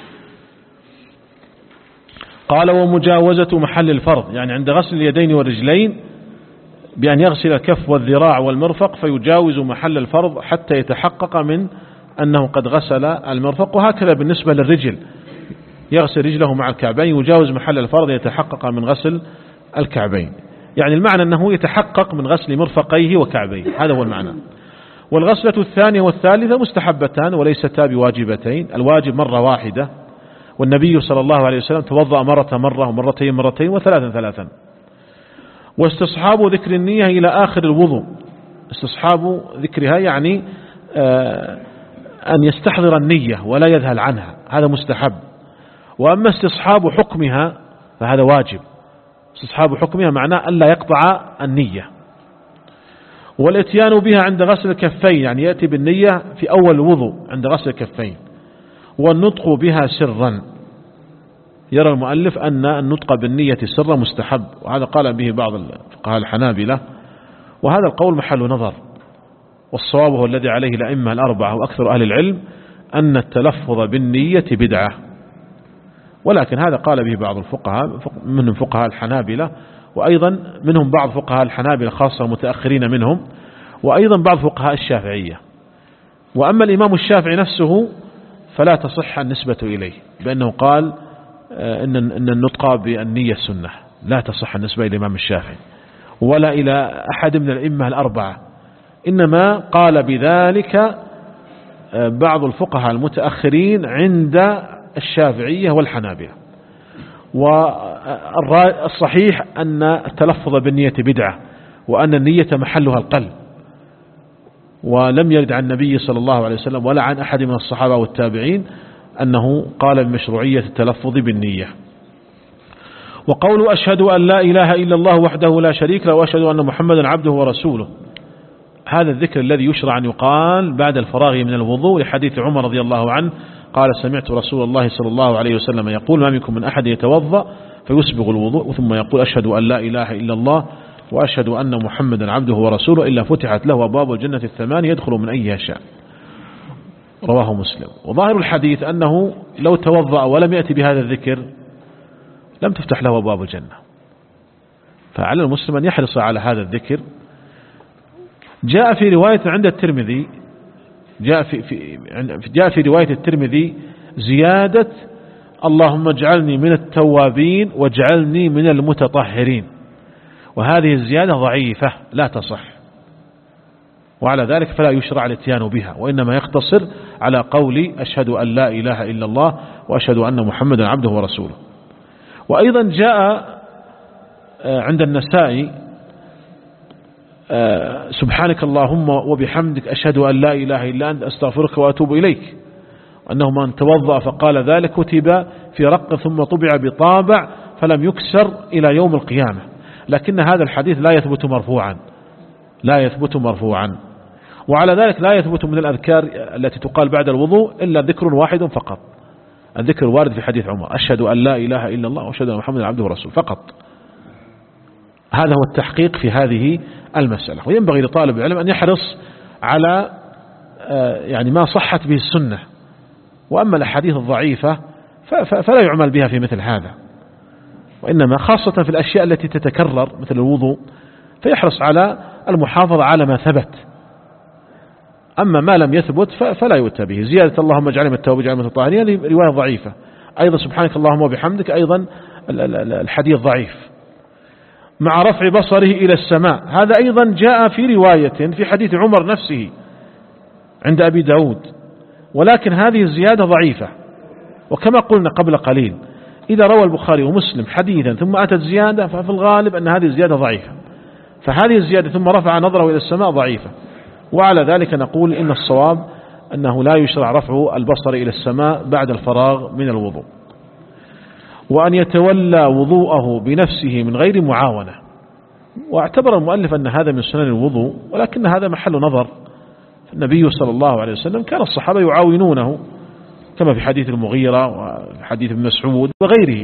قال: ومجاوزة محل الفرض، يعني عند غسل اليدين والرجلين بأن يغسل الكف والذراع والمرفق فيجاوز محل الفرض حتى يتحقق من أنه قد غسل المرفق. وهكذا بالنسبة للرجل، يغسل رجله مع الكعبين يجاوز محل الفرض يتحقق من غسل الكعبين. يعني المعنى أنه يتحقق من غسل مرفقيه وكعبيه، هذا هو المعنى. والغسلة الثانية والثالثة مستحبتان وليستا بواجبتين، الواجب مرة واحدة، والنبي صلى الله عليه وسلم توضأ مرة مرة ومرتين مرتين وثلاثا ثلاثا. واستصحاب ذكر النية إلى آخر الوضوء، استصحاب ذكرها يعني آه أن يستحضر النية ولا يذهل عنها، هذا مستحب. وأما استصحاب حكمها فهذا واجب. استصحاب حكمها معناه ألا يقطع النية. والاتيان بها عند غسل الكفين، يعني يأتي بالنية في أول الوضوء عند غسل الكفين. والنطق بها سرا، يرى المؤلف أن النطق بالنية سرا مستحب، وهذا قال به بعض الفقهاء الحنابلة، وهذا القول محل نظر. والصواب هو الذي عليه الأئمة الأربعة وأكثر أهل العلم أن التلفظ بالنية بدعة، ولكن هذا قال به بعض الفقهاء، منهم فقهاء الحنابلة، وأيضا منهم بعض فقهاء الحنابلة خاصة المتأخرين منهم، وأيضا بعض فقهاء الشافعية. وأما الإمام الشافعي نفسه فلا تصح النسبة إليه بأنه قال إن النطق بالنية سنة، لا تصح النسبة إلى الإمام الشافعي ولا إلى أحد من الأئمة الأربعة، إنما قال بذلك بعض الفقهاء المتأخرين عند الشافعية والحنابلة. والصحيح أن التلفظ بالنية بدعة، وأن النية محلها القلب، ولم يرد عن النبي صلى الله عليه وسلم ولا عن أحد من الصحابة والتابعين أنه قال بمشروعية التلفظ بالنية. وقول أشهد أن لا إله إلا الله وحده لا شريك له وأشهد أن محمدا عبده ورسوله، هذا الذكر الذي يشرع أن يقال بعد الفراغ من الوضوء، لحديث عمر رضي الله عنه قال: سمعت رسول الله صلى الله عليه وسلم يقول: ما منكم من أحد يتوضأ فيسبغ الوضوء ثم يقول: أشهد أن لا إله إلا الله وأشهد أن محمدا عبده ورسوله إلا فتحت له أبواب الجنة الثمانية يدخل من أيها شاء. رواه مسلم. وظاهر الحديث أنه لو توضأ ولم يأتي بهذا الذكر لم تفتح له أبواب الجنة، فعلى المسلم أن يحرص على هذا الذكر. جاء في رواية عند الترمذي جاء في, في جاء في رواية الترمذي زيادة اللهم اجعلني من التوابين واجعلني من المتطهرين، وهذه الزيادة ضعيفة لا تصح، وعلى ذلك فلا يشرع الاتيان بها، وإنما يقتصر على قول أشهد أن لا إله إلا الله وأشهد أن محمدا عبده ورسوله. وأيضا جاء عند النسائي سبحانك اللهم وبحمدك أشهد أن لا إله إلا أنت أستغفرك وأتوب إليك، وأنه من توضأ فقال ذلك كتب في رق ثم طبع بطابع فلم يكسر إلى يوم القيامة. لكن هذا الحديث لا يثبت مرفوعا لا يثبت مرفوعا وعلى ذلك لا يثبت من الأذكار التي تقال بعد الوضوء إلا ذكر واحد فقط، الذكر وارد في حديث عمر أشهد أن لا إله إلا الله وأشهد أن محمدا عبده ورسوله فقط. هذا هو التحقيق في هذه المسألة. وينبغي لطالب العلم أن يحرص على يعني ما صحت به السنة، وأما الأحاديث الضعيفة فلا يعمل بها في مثل هذا، وإنما خاصة في الأشياء التي تتكرر مثل الوضوء فيحرص على المحافظة على ما ثبت. أما ما لم يثبت فلا يؤتى به. زيادة اللهم اجعلني من التوابين واجعلني من المتطهرين هذه رواية ضعيفة. أيضا سبحانك اللهم وبحمدك أيضا الحديث ضعيف. مع رفع بصره إلى السماء هذا أيضا جاء في رواية في حديث عمر نفسه عند أبي داود، ولكن هذه الزيادة ضعيفة. وكما قلنا قبل قليل إذا روى البخاري ومسلم حديثا ثم أتت زيادة ففي الغالب أن هذه الزيادة ضعيفة، فهذه الزيادة ثم رفع نظره إلى السماء ضعيفة. وعلى ذلك نقول إن الصواب أنه لا يشرع رفع البصر إلى السماء بعد الفراغ من الوضوء. وأن يتولى وضوءه بنفسه من غير معاونة. واعتبر المؤلف أن هذا من سنن الوضوء، ولكن هذا محل نظر. النبي صلى الله عليه وسلم كان الصحابة يعاونونه كما في حديث المغيرة وحديث ابن مسعود وغيره.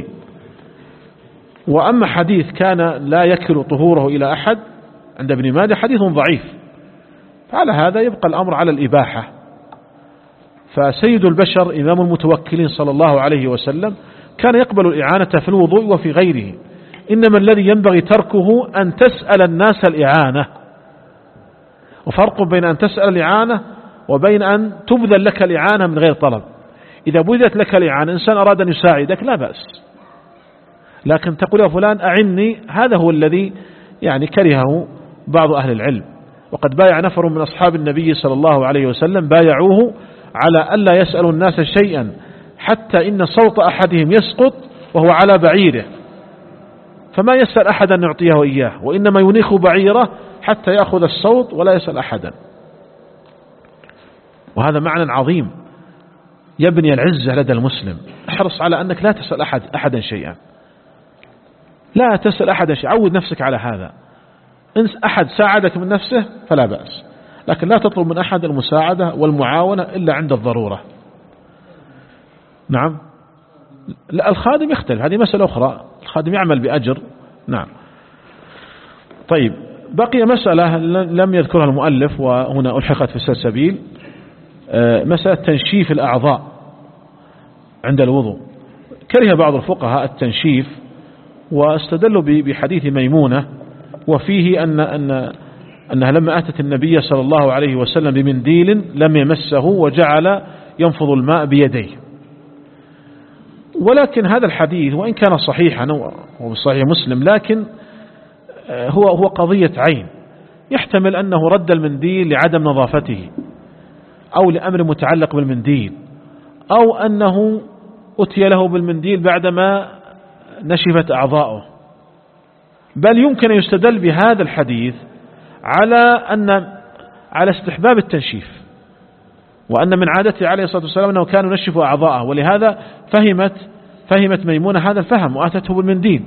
وأما حديث كان لا يكل طهوره إلى أحد عند ابن ماجه حديث ضعيف، فعلى هذا يبقى الأمر على الإباحة. فسيد البشر إمام المتوكلين صلى الله عليه وسلم كان يقبل الإعانة في الوضوء وفي غيره، إنما الذي ينبغي تركه أن تسأل الناس الإعانة، وفرق بين أن تسأل الإعانة وبين أن تبذل لك الإعانة من غير طلب. إذا بذلت لك الإعانة إنسان أراد أن يساعدك لا بأس، لكن تقول يا فلان أعني، هذا هو الذي يعني كرهه بعض أهل العلم. وقد بايع نفر من أصحاب النبي صلى الله عليه وسلم بايعوه على ألا يسألوا الناس شيئا حتى إن صوت أحدهم يسقط وهو على بعيره، فما يسأل أحدا أن يعطيه إياه، وإنما ينيخ بعيره حتى يأخذ الصوت ولا يسأل أحدا. وهذا معنى عظيم يبني العزة لدى المسلم. احرص على أنك لا تسأل أحد أحدا شيئا، لا تسأل أحدا شيئا، عود نفسك على هذا. إن أحد ساعدك من نفسه فلا بأس، لكن لا تطلب من أحد المساعدة والمعاونة إلا عند الضرورة. نعم. لا، الخادم يختلف، هذه مسألة أخرى، الخادم يعمل بأجر. نعم. طيب، بقي مسألة لم يذكرها المؤلف وهنا ألحقت في السلسبيل، مسألة تنشيف الأعضاء عند الوضوء. كره بعض الفقهاء التنشيف واستدلوا بحديث ميمونة وفيه أن أن أنها لما أتت النبي صلى الله عليه وسلم بمنديل لم يمسه وجعل ينفض الماء بيديه. ولكن هذا الحديث وإن كان صحيحا وبصحيح مسلم، لكن هو هو قضية عين، يحتمل أنه رد المنديل لعدم نظافته أو لأمر متعلق بالمنديل، أو أنه أتي له بالمنديل بعدما نشفت أعضاؤه. بل يمكن أن يستدل بهذا الحديث على أن على استحباب التنشيف، وأن من عادته عليه الصلاة والسلام أنه كان ينشف أعضاءه، ولهذا فهمت فهمت ميمونة هذا الفهم وأتته بالمنديل.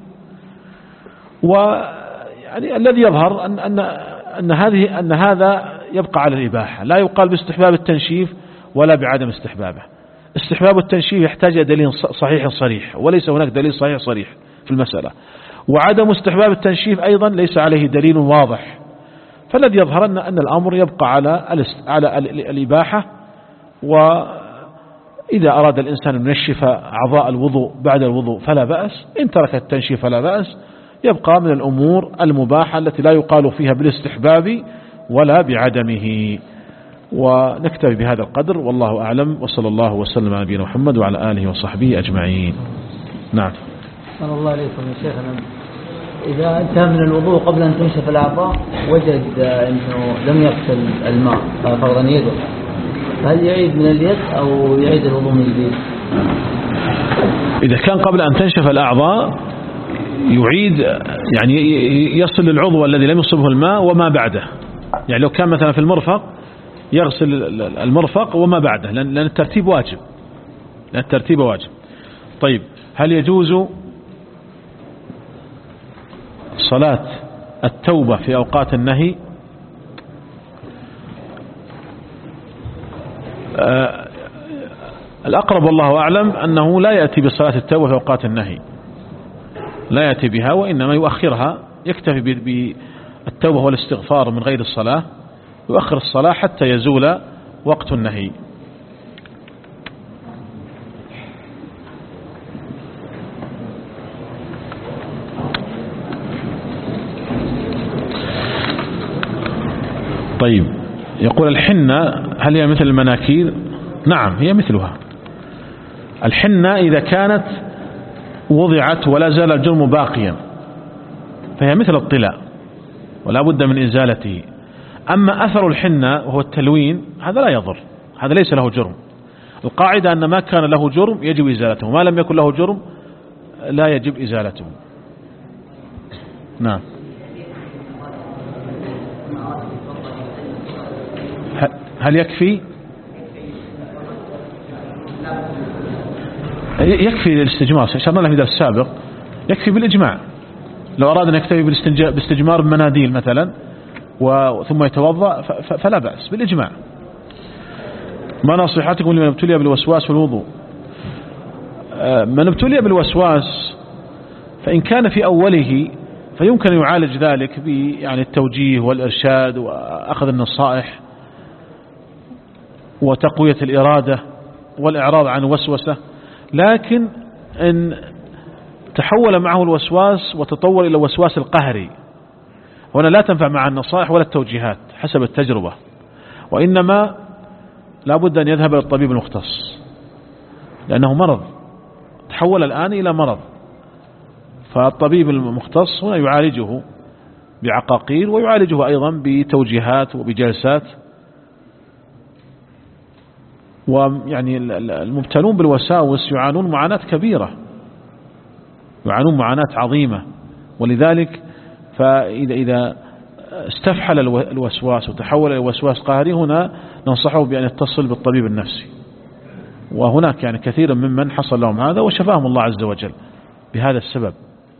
ويعني الذي يظهر أن أن أن هذه أن هذا يبقى على الإباحة، لا يقال باستحباب التنشيف ولا بعدم استحبابه. استحباب التنشيف يحتاج دليل صحيح صريح، وليس هناك دليل صحيح صريح في المسألة. وعدم استحباب التنشيف أيضا ليس عليه دليل واضح. فالذي يظهر أن أن الأمر يبقى على على الإباحة، وإذا أراد الإنسان أن ينشف أعضاء الوضوء بعد الوضوء فلا بأس، إن ترك التنشيف فلا بأس، يبقى من الأمور المباحة التي لا يقال فيها بالاستحباب ولا بعدمه. ونكتفي بهذا القدر، والله أعلم، وصلى الله وسلم على نبينا محمد وعلى آله وصحبه أجمعين. نعم. صلى الله عليكم يا شيخنا، إذا انتهى من الوضوء قبل أن تنشف الأعضاء وجد أنه لم يغسل الماء فرضا يده، هل يعيد من اليد أو يعيد الوضوء من اليد؟ إذا كان قبل أن تنشف الأعضاء يعيد، يعني يصل العضو الذي لم يصبه الماء وما بعده، يعني لو كان مثلا في المرفق يغسل المرفق وما بعده، لأن الترتيب واجب، لأن الترتيب واجب. طيب، هل يجوز صلاة التوبة في أوقات النهي؟ آه الأقرب والله أعلم أنه لا يأتي بصلاة التوبة في أوقات النهي، لا يأتي بها، وإنما يؤخرها، يكتفي بالتوبة والاستغفار من غير الصلاة، يؤخر الصلاة حتى يزول وقت النهي. طيب، يقول الحنة هل هي مثل المناكير؟ نعم، هي مثلها. الحنة إذا كانت وضعت ولا زال الجرم باقيا فهي مثل الطلاء ولا بد من إزالته. أما أثر الحنة وهو التلوين هذا لا يضر، هذا ليس له جرم. القاعدة أن ما كان له جرم يجب إزالته، ما لم يكن له جرم لا يجب إزالته. نعم. هل يكفي؟ يكفي الاستجمار، شرنا له في الدرس السابق، يكفي بالإجماع. لو أراد أن يكتفي باستجمار بمناديل مثلا ثم يتوضأ فلا بأس بالإجماع. ما نصيحتكم لمن ابتلي بالوسواس والوضوء؟ من ابتلي بالوسواس فإن كان في أوله فيمكن أن يعالج ذلك يعني التوجيه والإرشاد وأخذ النصائح وتقوية الإرادة والإعراض عن وسوسة. لكن إن تحول معه الوسواس وتطور إلى وسواس القهري، هنا لا تنفع مع النصائح ولا التوجيهات حسب التجربة، وإنما لا بد أن يذهب إلى الطبيب المختص، لأنه مرض تحول الآن إلى مرض. فالطبيب المختص هنا يعالجه بعقاقير ويعالجه أيضا بتوجيهات وبجلسات. ويعني المبتلون بالوساوس يعانون معاناة كبيرة، يعانون معاناة عظيمة. ولذلك فإذا إذا استفحل الوسواس وتحول إلى وسواس قهري هنا ننصحه بأن يتصل بالطبيب النفسي. وهناك يعني كثير ممن حصل لهم هذا وشفاهم الله عز وجل بهذا السبب.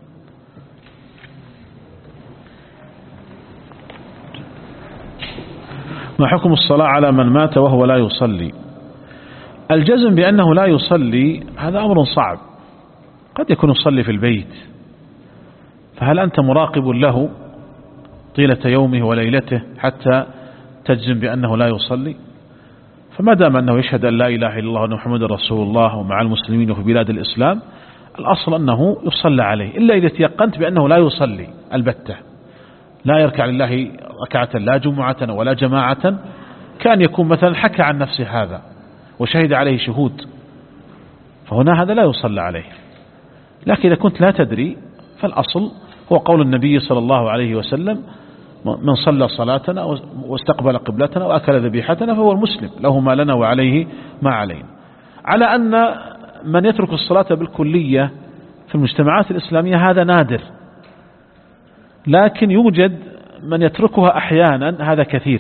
ما حكم الصلاة على من مات وهو لا يصلي؟ الجزم بأنه لا يصلي هذا أمر صعب، قد يكون يصلي في البيت، فهل أنت مراقب له طيلة يومه وليلته حتى تجزم بأنه لا يصلي؟ فما دام أنه يشهد أن لا إله إلا الله وأن محمد رسول الله ومع المسلمين وفي بلاد الإسلام، الأصل أنه يصلى عليه، إلا إذا تيقنت بأنه لا يصلي البتة، لا يركع لله ركعة لا جمعة ولا جماعة، كان يكون مثلا حكى عن نفسه هذا وشهد عليه شهود، فهنا هذا لا يصلى عليه. لكن إذا كنت لا تدري فالأصل هو قول النبي صلى الله عليه وسلم: من صلى صلاتنا واستقبل قبلتنا وأكل ذبيحتنا فهو المسلم، له ما لنا وعليه ما علينا. على أن من يترك الصلاة بالكلية في المجتمعات الإسلامية هذا نادر، لكن يوجد من يتركها أحيانا، هذا كثير.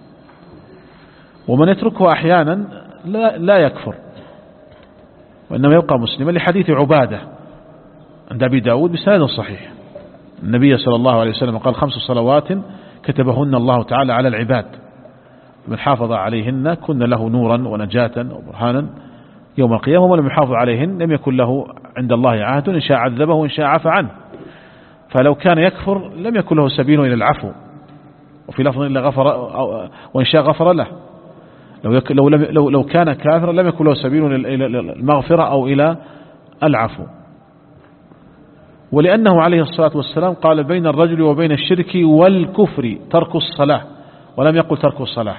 ومن يتركها أحيانا لا, لا يكفر وإنما يبقى مسلما، لحديث عبادة عند أبي داود بسند صحيح. النبي صلى الله عليه وسلم قال: خمس صلوات كتبهن الله تعالى على العباد، من حافظ عليهن كن له نورا ونجاة وبرهانا يوم القيامة، ولم يحافظ عليهن لم يكن له عند الله عهد، إن شاء عذبه وإن شاء عفى عنه. فلو كان يكفر لم يكن له سبيل إلى العفو، وفي لفظ إلا غفر، وإن شاء غفر له. لو, يك لو, لو, لو كان كافرا لم يكن له سبيل إلى المغفرة أو إلى العفو. ولأنه عليه الصلاة والسلام قال بين الرجل وبين الشرك والكفر ترك الصلاة، ولم يقل ترك الصلاة،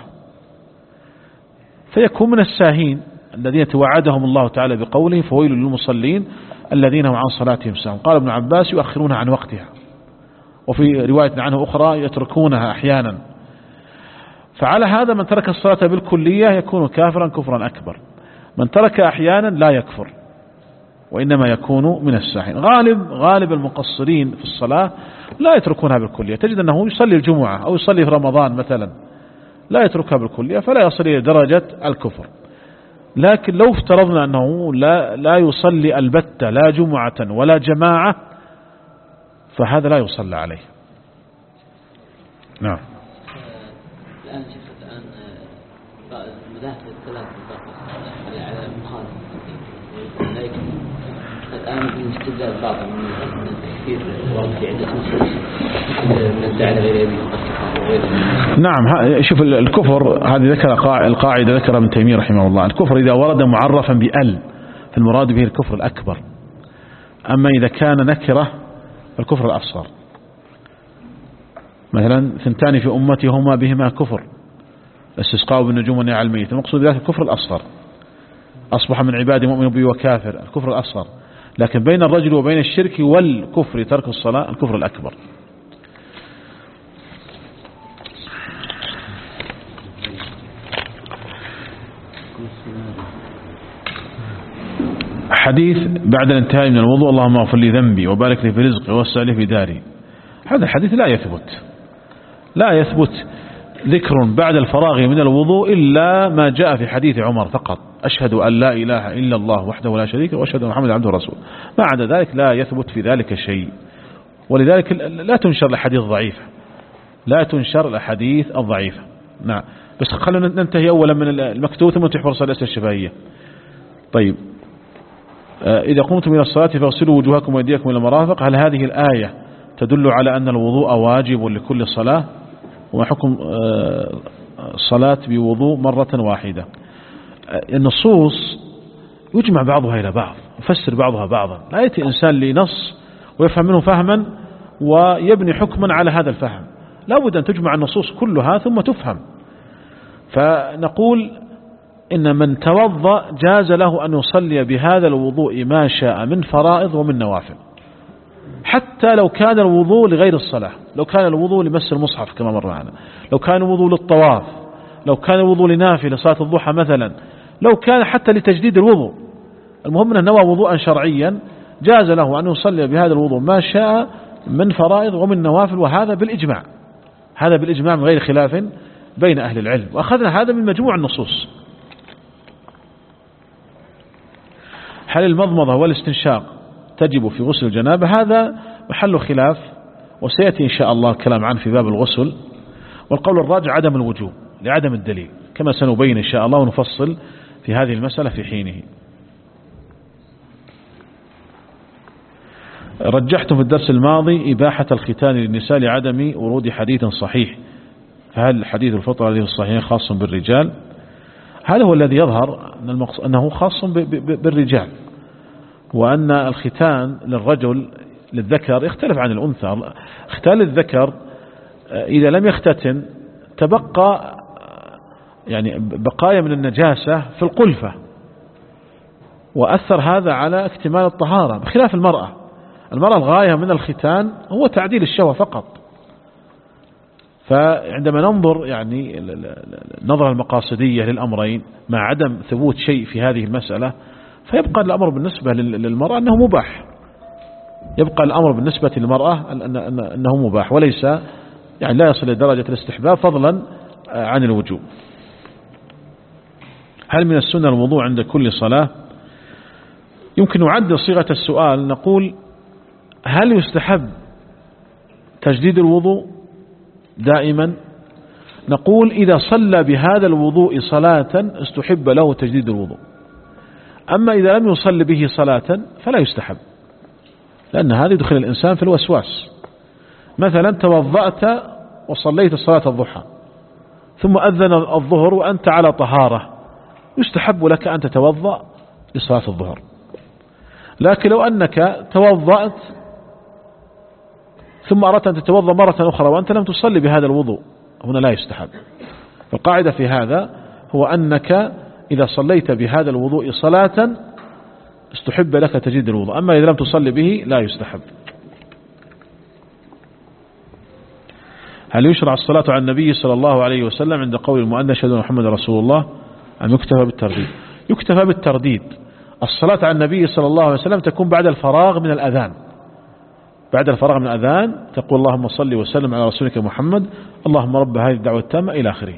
فيكون من الساهين الذين توعدهم الله تعالى بقوله فويل للمصلين الذين هم عن صلاتهم ساهون. قال ابن عباس يؤخرونها عن وقتها، وفي رواية عنه أخرى يتركونها أحيانا. فعلى هذا من ترك الصلاة بالكلية يكون كافرا كفرا أكبر، من ترك أحيانا لا يكفر وإنما يكون من الساهين. غالب غالب المقصرين في الصلاة لا يتركونها بالكلية، تجد أنه يصلي الجمعة أو يصلي في رمضان مثلا لا يتركها بالكلية فلا يصل إلى درجة الكفر. لكن لو افترضنا أنه لا, لا يصلي البتة لا جمعة ولا جماعة فهذا لا يصلى عليه. نعم. الآن شيخ الآن مذاهب الثلاث على المخالف الآن بالاستدلال باطل من التكفير ورد في عدة نصوص من ادعى غير يمين قد كفر وغيره. نعم. شوف الكفر هذه ذكر القاعدة ذكر ابن تيمية رحمه الله، الكفر إذا ورد معرفا بأل فالمراد به الكفر الأكبر، أما إذا كان نكرة فالكفر الأصغر. مثلا ثنتان في أمتي هما بهما كفر، الاستسقاء بالنجوم والنهي عن الميت، المقصود ذلك الكفر الأصغر. أصبح من عبادي مؤمن بي وكافر، الكفر الأصغر. لكن بين الرجل وبين الشرك والكفر ترك الصلاة الكفر الأكبر. حديث بعد الانتهاء من الوضوء اللهم اغفر لي ذنبي وبارك لي في رزقي ووسع لي في داري، هذا الحديث لا يثبت، لا يثبت ذكر بعد الفراغ من الوضوء إلا ما جاء في حديث عمر فقط، أشهد أن لا إله إلا الله وحده لا شريك له وأشهد أن محمدا عبده ورسوله، ما عدا ذلك لا يثبت في ذلك شيء. ولذلك لا تنشر الأحاديث الضعيفة، لا تنشر الأحاديث الضعيفة. نعم. بس خلونا ننتهي أولا من المكتوب ثم نتيح فرصة الأسئلة الشفهية. طيب، إذا قمتم إلى الصلاة فاغسلوا وجوهكم وأيديكم إلى المرافق، هل هذه الآية تدل على أن الوضوء واجب لكل صلاة؟ وما حكم الصلاة بوضوء مرة واحدة؟ النصوص يجمع بعضها إلى بعض، يفسر بعضها بعضا، لا يأتي إنسان لنص ويفهم منه فهما ويبني حكما على هذا الفهم، لا بد أن تجمع النصوص كلها ثم تفهم. فنقول إن من توضأ جاز له أن يصلي بهذا الوضوء ما شاء من فرائض ومن نوافل، حتى لو كان الوضوء لغير الصلاة، لو كان الوضوء لمس المصحف كما مر معنا، لو كان الوضوء للطواف، لو كان الوضوء لنافلة صلاة الضحى مثلا، لو كان حتى لتجديد الوضوء، المهم أنه نوى وضوءا شرعيا جاز له أن يصلي بهذا الوضوء ما شاء من فرائض ومن نوافل، وهذا بالإجماع، هذا بالإجماع من غير خلاف بين أهل العلم، وأخذنا هذا من مجموع النصوص. هل المضمضة والاستنشاق تجب في غسل الجنابة؟ هذا محل خلاف، وسيأتي إن شاء الله الكلام عنه في باب الغسل. والقول الراجع عدم الوجوب لعدم الدليل، كما سنبين إن شاء الله ونفصل في هذه المسألة في حينه. رجحت في الدرس الماضي إباحة الختان للنساء لعدم ورود حديث صحيح، فهل حديث الفطرة الذي الصحيح خاص بالرجال؟ هذا هو الذي يظهر أنه خاص بالرجال، وأن الختان للرجل للذكر يختلف عن الأنثى. ختان الذكر إذا لم يختتن تبقى يعني بقايا من النجاسة في القلفة، وأثر هذا على اكتمال الطهارة، بخلاف المرأة. المرأة الغاية من الختان هو تعديل الشهوة فقط. فعندما ننظر يعني النظرة المقاصدية للأمرين مع عدم ثبوت شيء في هذه المسألة، فيبقى الأمر بالنسبة للمرأة أنه مباح، يبقى الأمر بالنسبة للمرأة أنه مباح، وليس يعني لا يصل لدرجة الاستحباب فضلا عن الوجوب. هل من السنة الوضوء عند كل صلاة؟ يمكن نعدل صيغة السؤال، نقول هل يستحب تجديد الوضوء دائما؟ نقول إذا صلى بهذا الوضوء صلاة استحب له تجديد الوضوء، أما إذا لم يصل به صلاة فلا يستحب، لأن هذا يدخل الإنسان في الوسواس. مثلا توضأت وصليت صلاة الضحى ثم أذن الظهر وأنت على طهارة، يستحب لك أن تتوضأ لصلاة الظهر. لكن لو أنك توضأت ثم أردت أن تتوضأ مرة أخرى وأنت لم تصلي بهذا الوضوء، هنا لا يستحب. القاعدة في هذا هو أنك إذا صليت بهذا الوضوء صلاة استحب لك تجديد الوضوء، أما إذا لم تصلي به لا يستحب. هل يشرع الصلاة على النبي صلى الله عليه وسلم عند قول المؤذن أشهد أن محمد رسول الله أم يكتفى بالترديد؟ يكتفى بالترديد. الصلاة على النبي صلى الله عليه وسلم تكون بعد الفراغ من الأذان، بعد الفراغ من الأذان تقول اللهم صل وسلم على رسولك محمد اللهم رب هذه الدعوة التامة إلى آخره.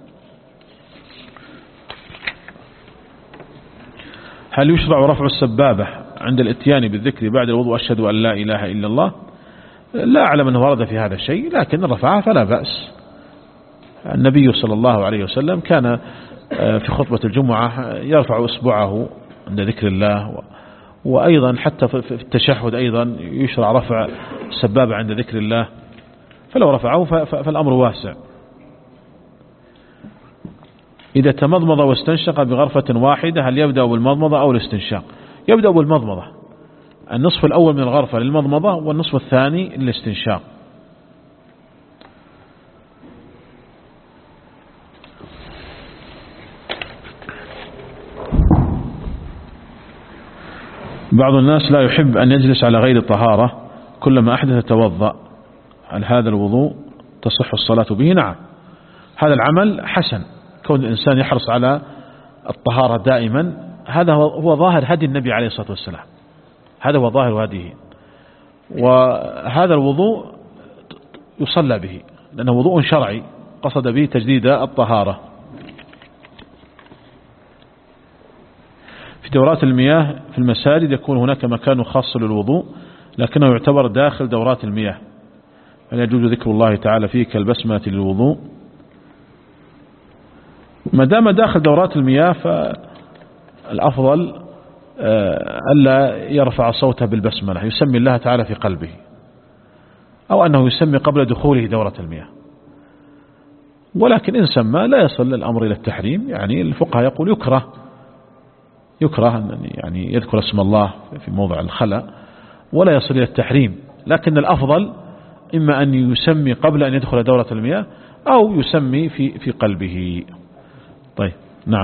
هل يشرع رفع السبابة عند الاتيان بالذكر بعد الوضوء أشهد أن لا إله إلا الله؟ لا أعلم أنه ورد في هذا الشيء، لكن رفعها فلا بأس. النبي صلى الله عليه وسلم كان في خطبة الجمعة يرفع إصبعه عند ذكر الله، وأيضا حتى في التشهد أيضا يشرع رفع السبابة عند ذكر الله، فلو رفعه فالأمر واسع. إذا تمضمض واستنشق بغرفة واحدة هل يبدأ بالمضمضة أو الاستنشاق؟ يبدأ بالمضمضة، النصف الأول من الغرفة للمضمضة والنصف الثاني للاستنشاق. بعض الناس لا يحب أن يجلس على غير طهارة، كلما أحدث توضأ، هل هذا الوضوء تصح الصلاة به؟ نعم، هذا العمل حسن، كون الإنسان يحرص على الطهارة دائما، هذا هو ظاهر هدي النبي عليه الصلاة والسلام، هذا هو ظاهر هديه. وهذا الوضوء يصلى به لأنه وضوء شرعي قصد به تجديد الطهارة. في دورات المياه في المساجد يكون هناك مكان خاص للوضوء لكنه يعتبر داخل دورات المياه، هل يجوز ذكر الله تعالى فيه كالبسمة للوضوء؟ ما دام داخل دورات المياه فالأفضل ألا يرفع صوته بالبسملة، يسمي الله تعالى في قلبه، أو أنه يسمي قبل دخوله دورة المياه. ولكن إن سمى لا يصل الأمر إلى التحريم، يعني الفقهاء يقول يكره يكره أن يعني يذكر اسم الله في موضع الخلاء ولا يصل إلى التحريم، لكن الأفضل إما أن يسمي قبل أن يدخل دورة المياه أو يسمي في في قلبه. طيب نعم.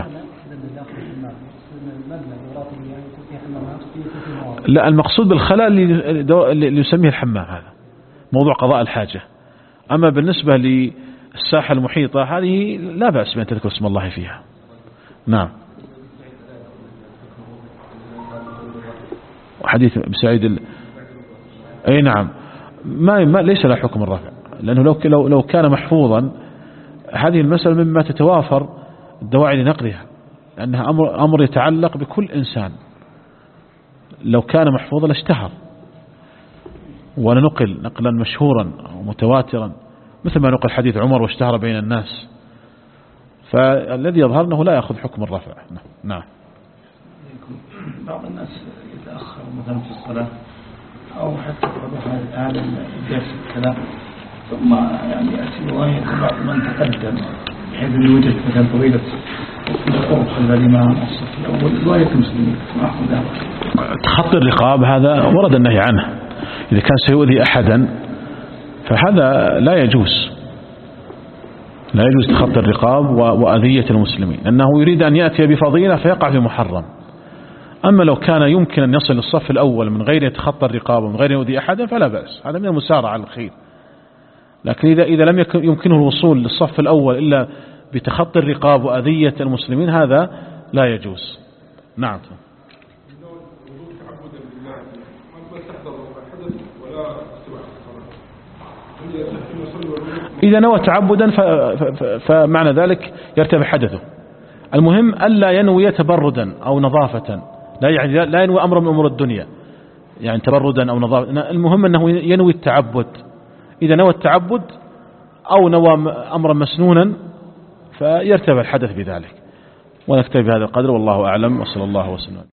لا، المقصود بالخلاء اللي يسميه الحمام، هذا موضوع قضاء الحاجة. أما بالنسبة للساحة المحيطة هذه لا بأس بأن تذكر اسم الله فيها. نعم. حديث بسعيد ال... أي نعم، ما, ما ليس له حكم الرفع، لأنه لو لو لو كان محفوظا هذه المسألة مما تتوافر الدواعي لنقلها، لأنها أمر أمر يتعلق بكل إنسان، لو كان محفوظا لاشتهر وننقل نقلا مشهورا ومتواترا مثل ما نقل حديث عمر واشتهر بين الناس، فالذي يظهر أنه لا يأخذ حكم الرفع. نعم. بعض الناس يتأخر مثلا في الصلاة أو حتى بعض هذا الدرس الكلام ثم يعني يأتي ويأتي بعض من تقدم بحيث أن يوجد مثلا طويلة القرب خلف الإمام الصف الأول رواية مسلمين ما أخذ هذا. تخطي الرقاب هذا ورد النهي عنه، إذا كان سيؤذي أحدا فهذا لا يجوز، لا يجوز تخطي الرقاب وأذية المسلمين، لأنه يريد أن يأتي بفضيلة فيقع في محرم. أما لو كان يمكن أن يصل للصف الأول من غير يتخطى الرقاب ومن غير يؤذي أحدا فلا بأس، هذا من المسارعة على الخير. لكن إذا إذا لم يمكنه الوصول للصف الأول إلا بتخطي الرقاب وأذية المسلمين هذا لا يجوز. نعم. إذا نوى تعبدا فمعنى ذلك يرتفع حدثه. المهم ألا ينوي تبردا أو نظافة، لا يعني لا ينوي أمر من أمور الدنيا يعني تبردا أو نظافة، المهم أنه ينوي التعبد. إذا نوى التعبد أو نوى أمرا مسنونا فيرتفع الحدث بذلك. ونكتفي بهذا القدر والله أعلم، وصلى الله وسلم.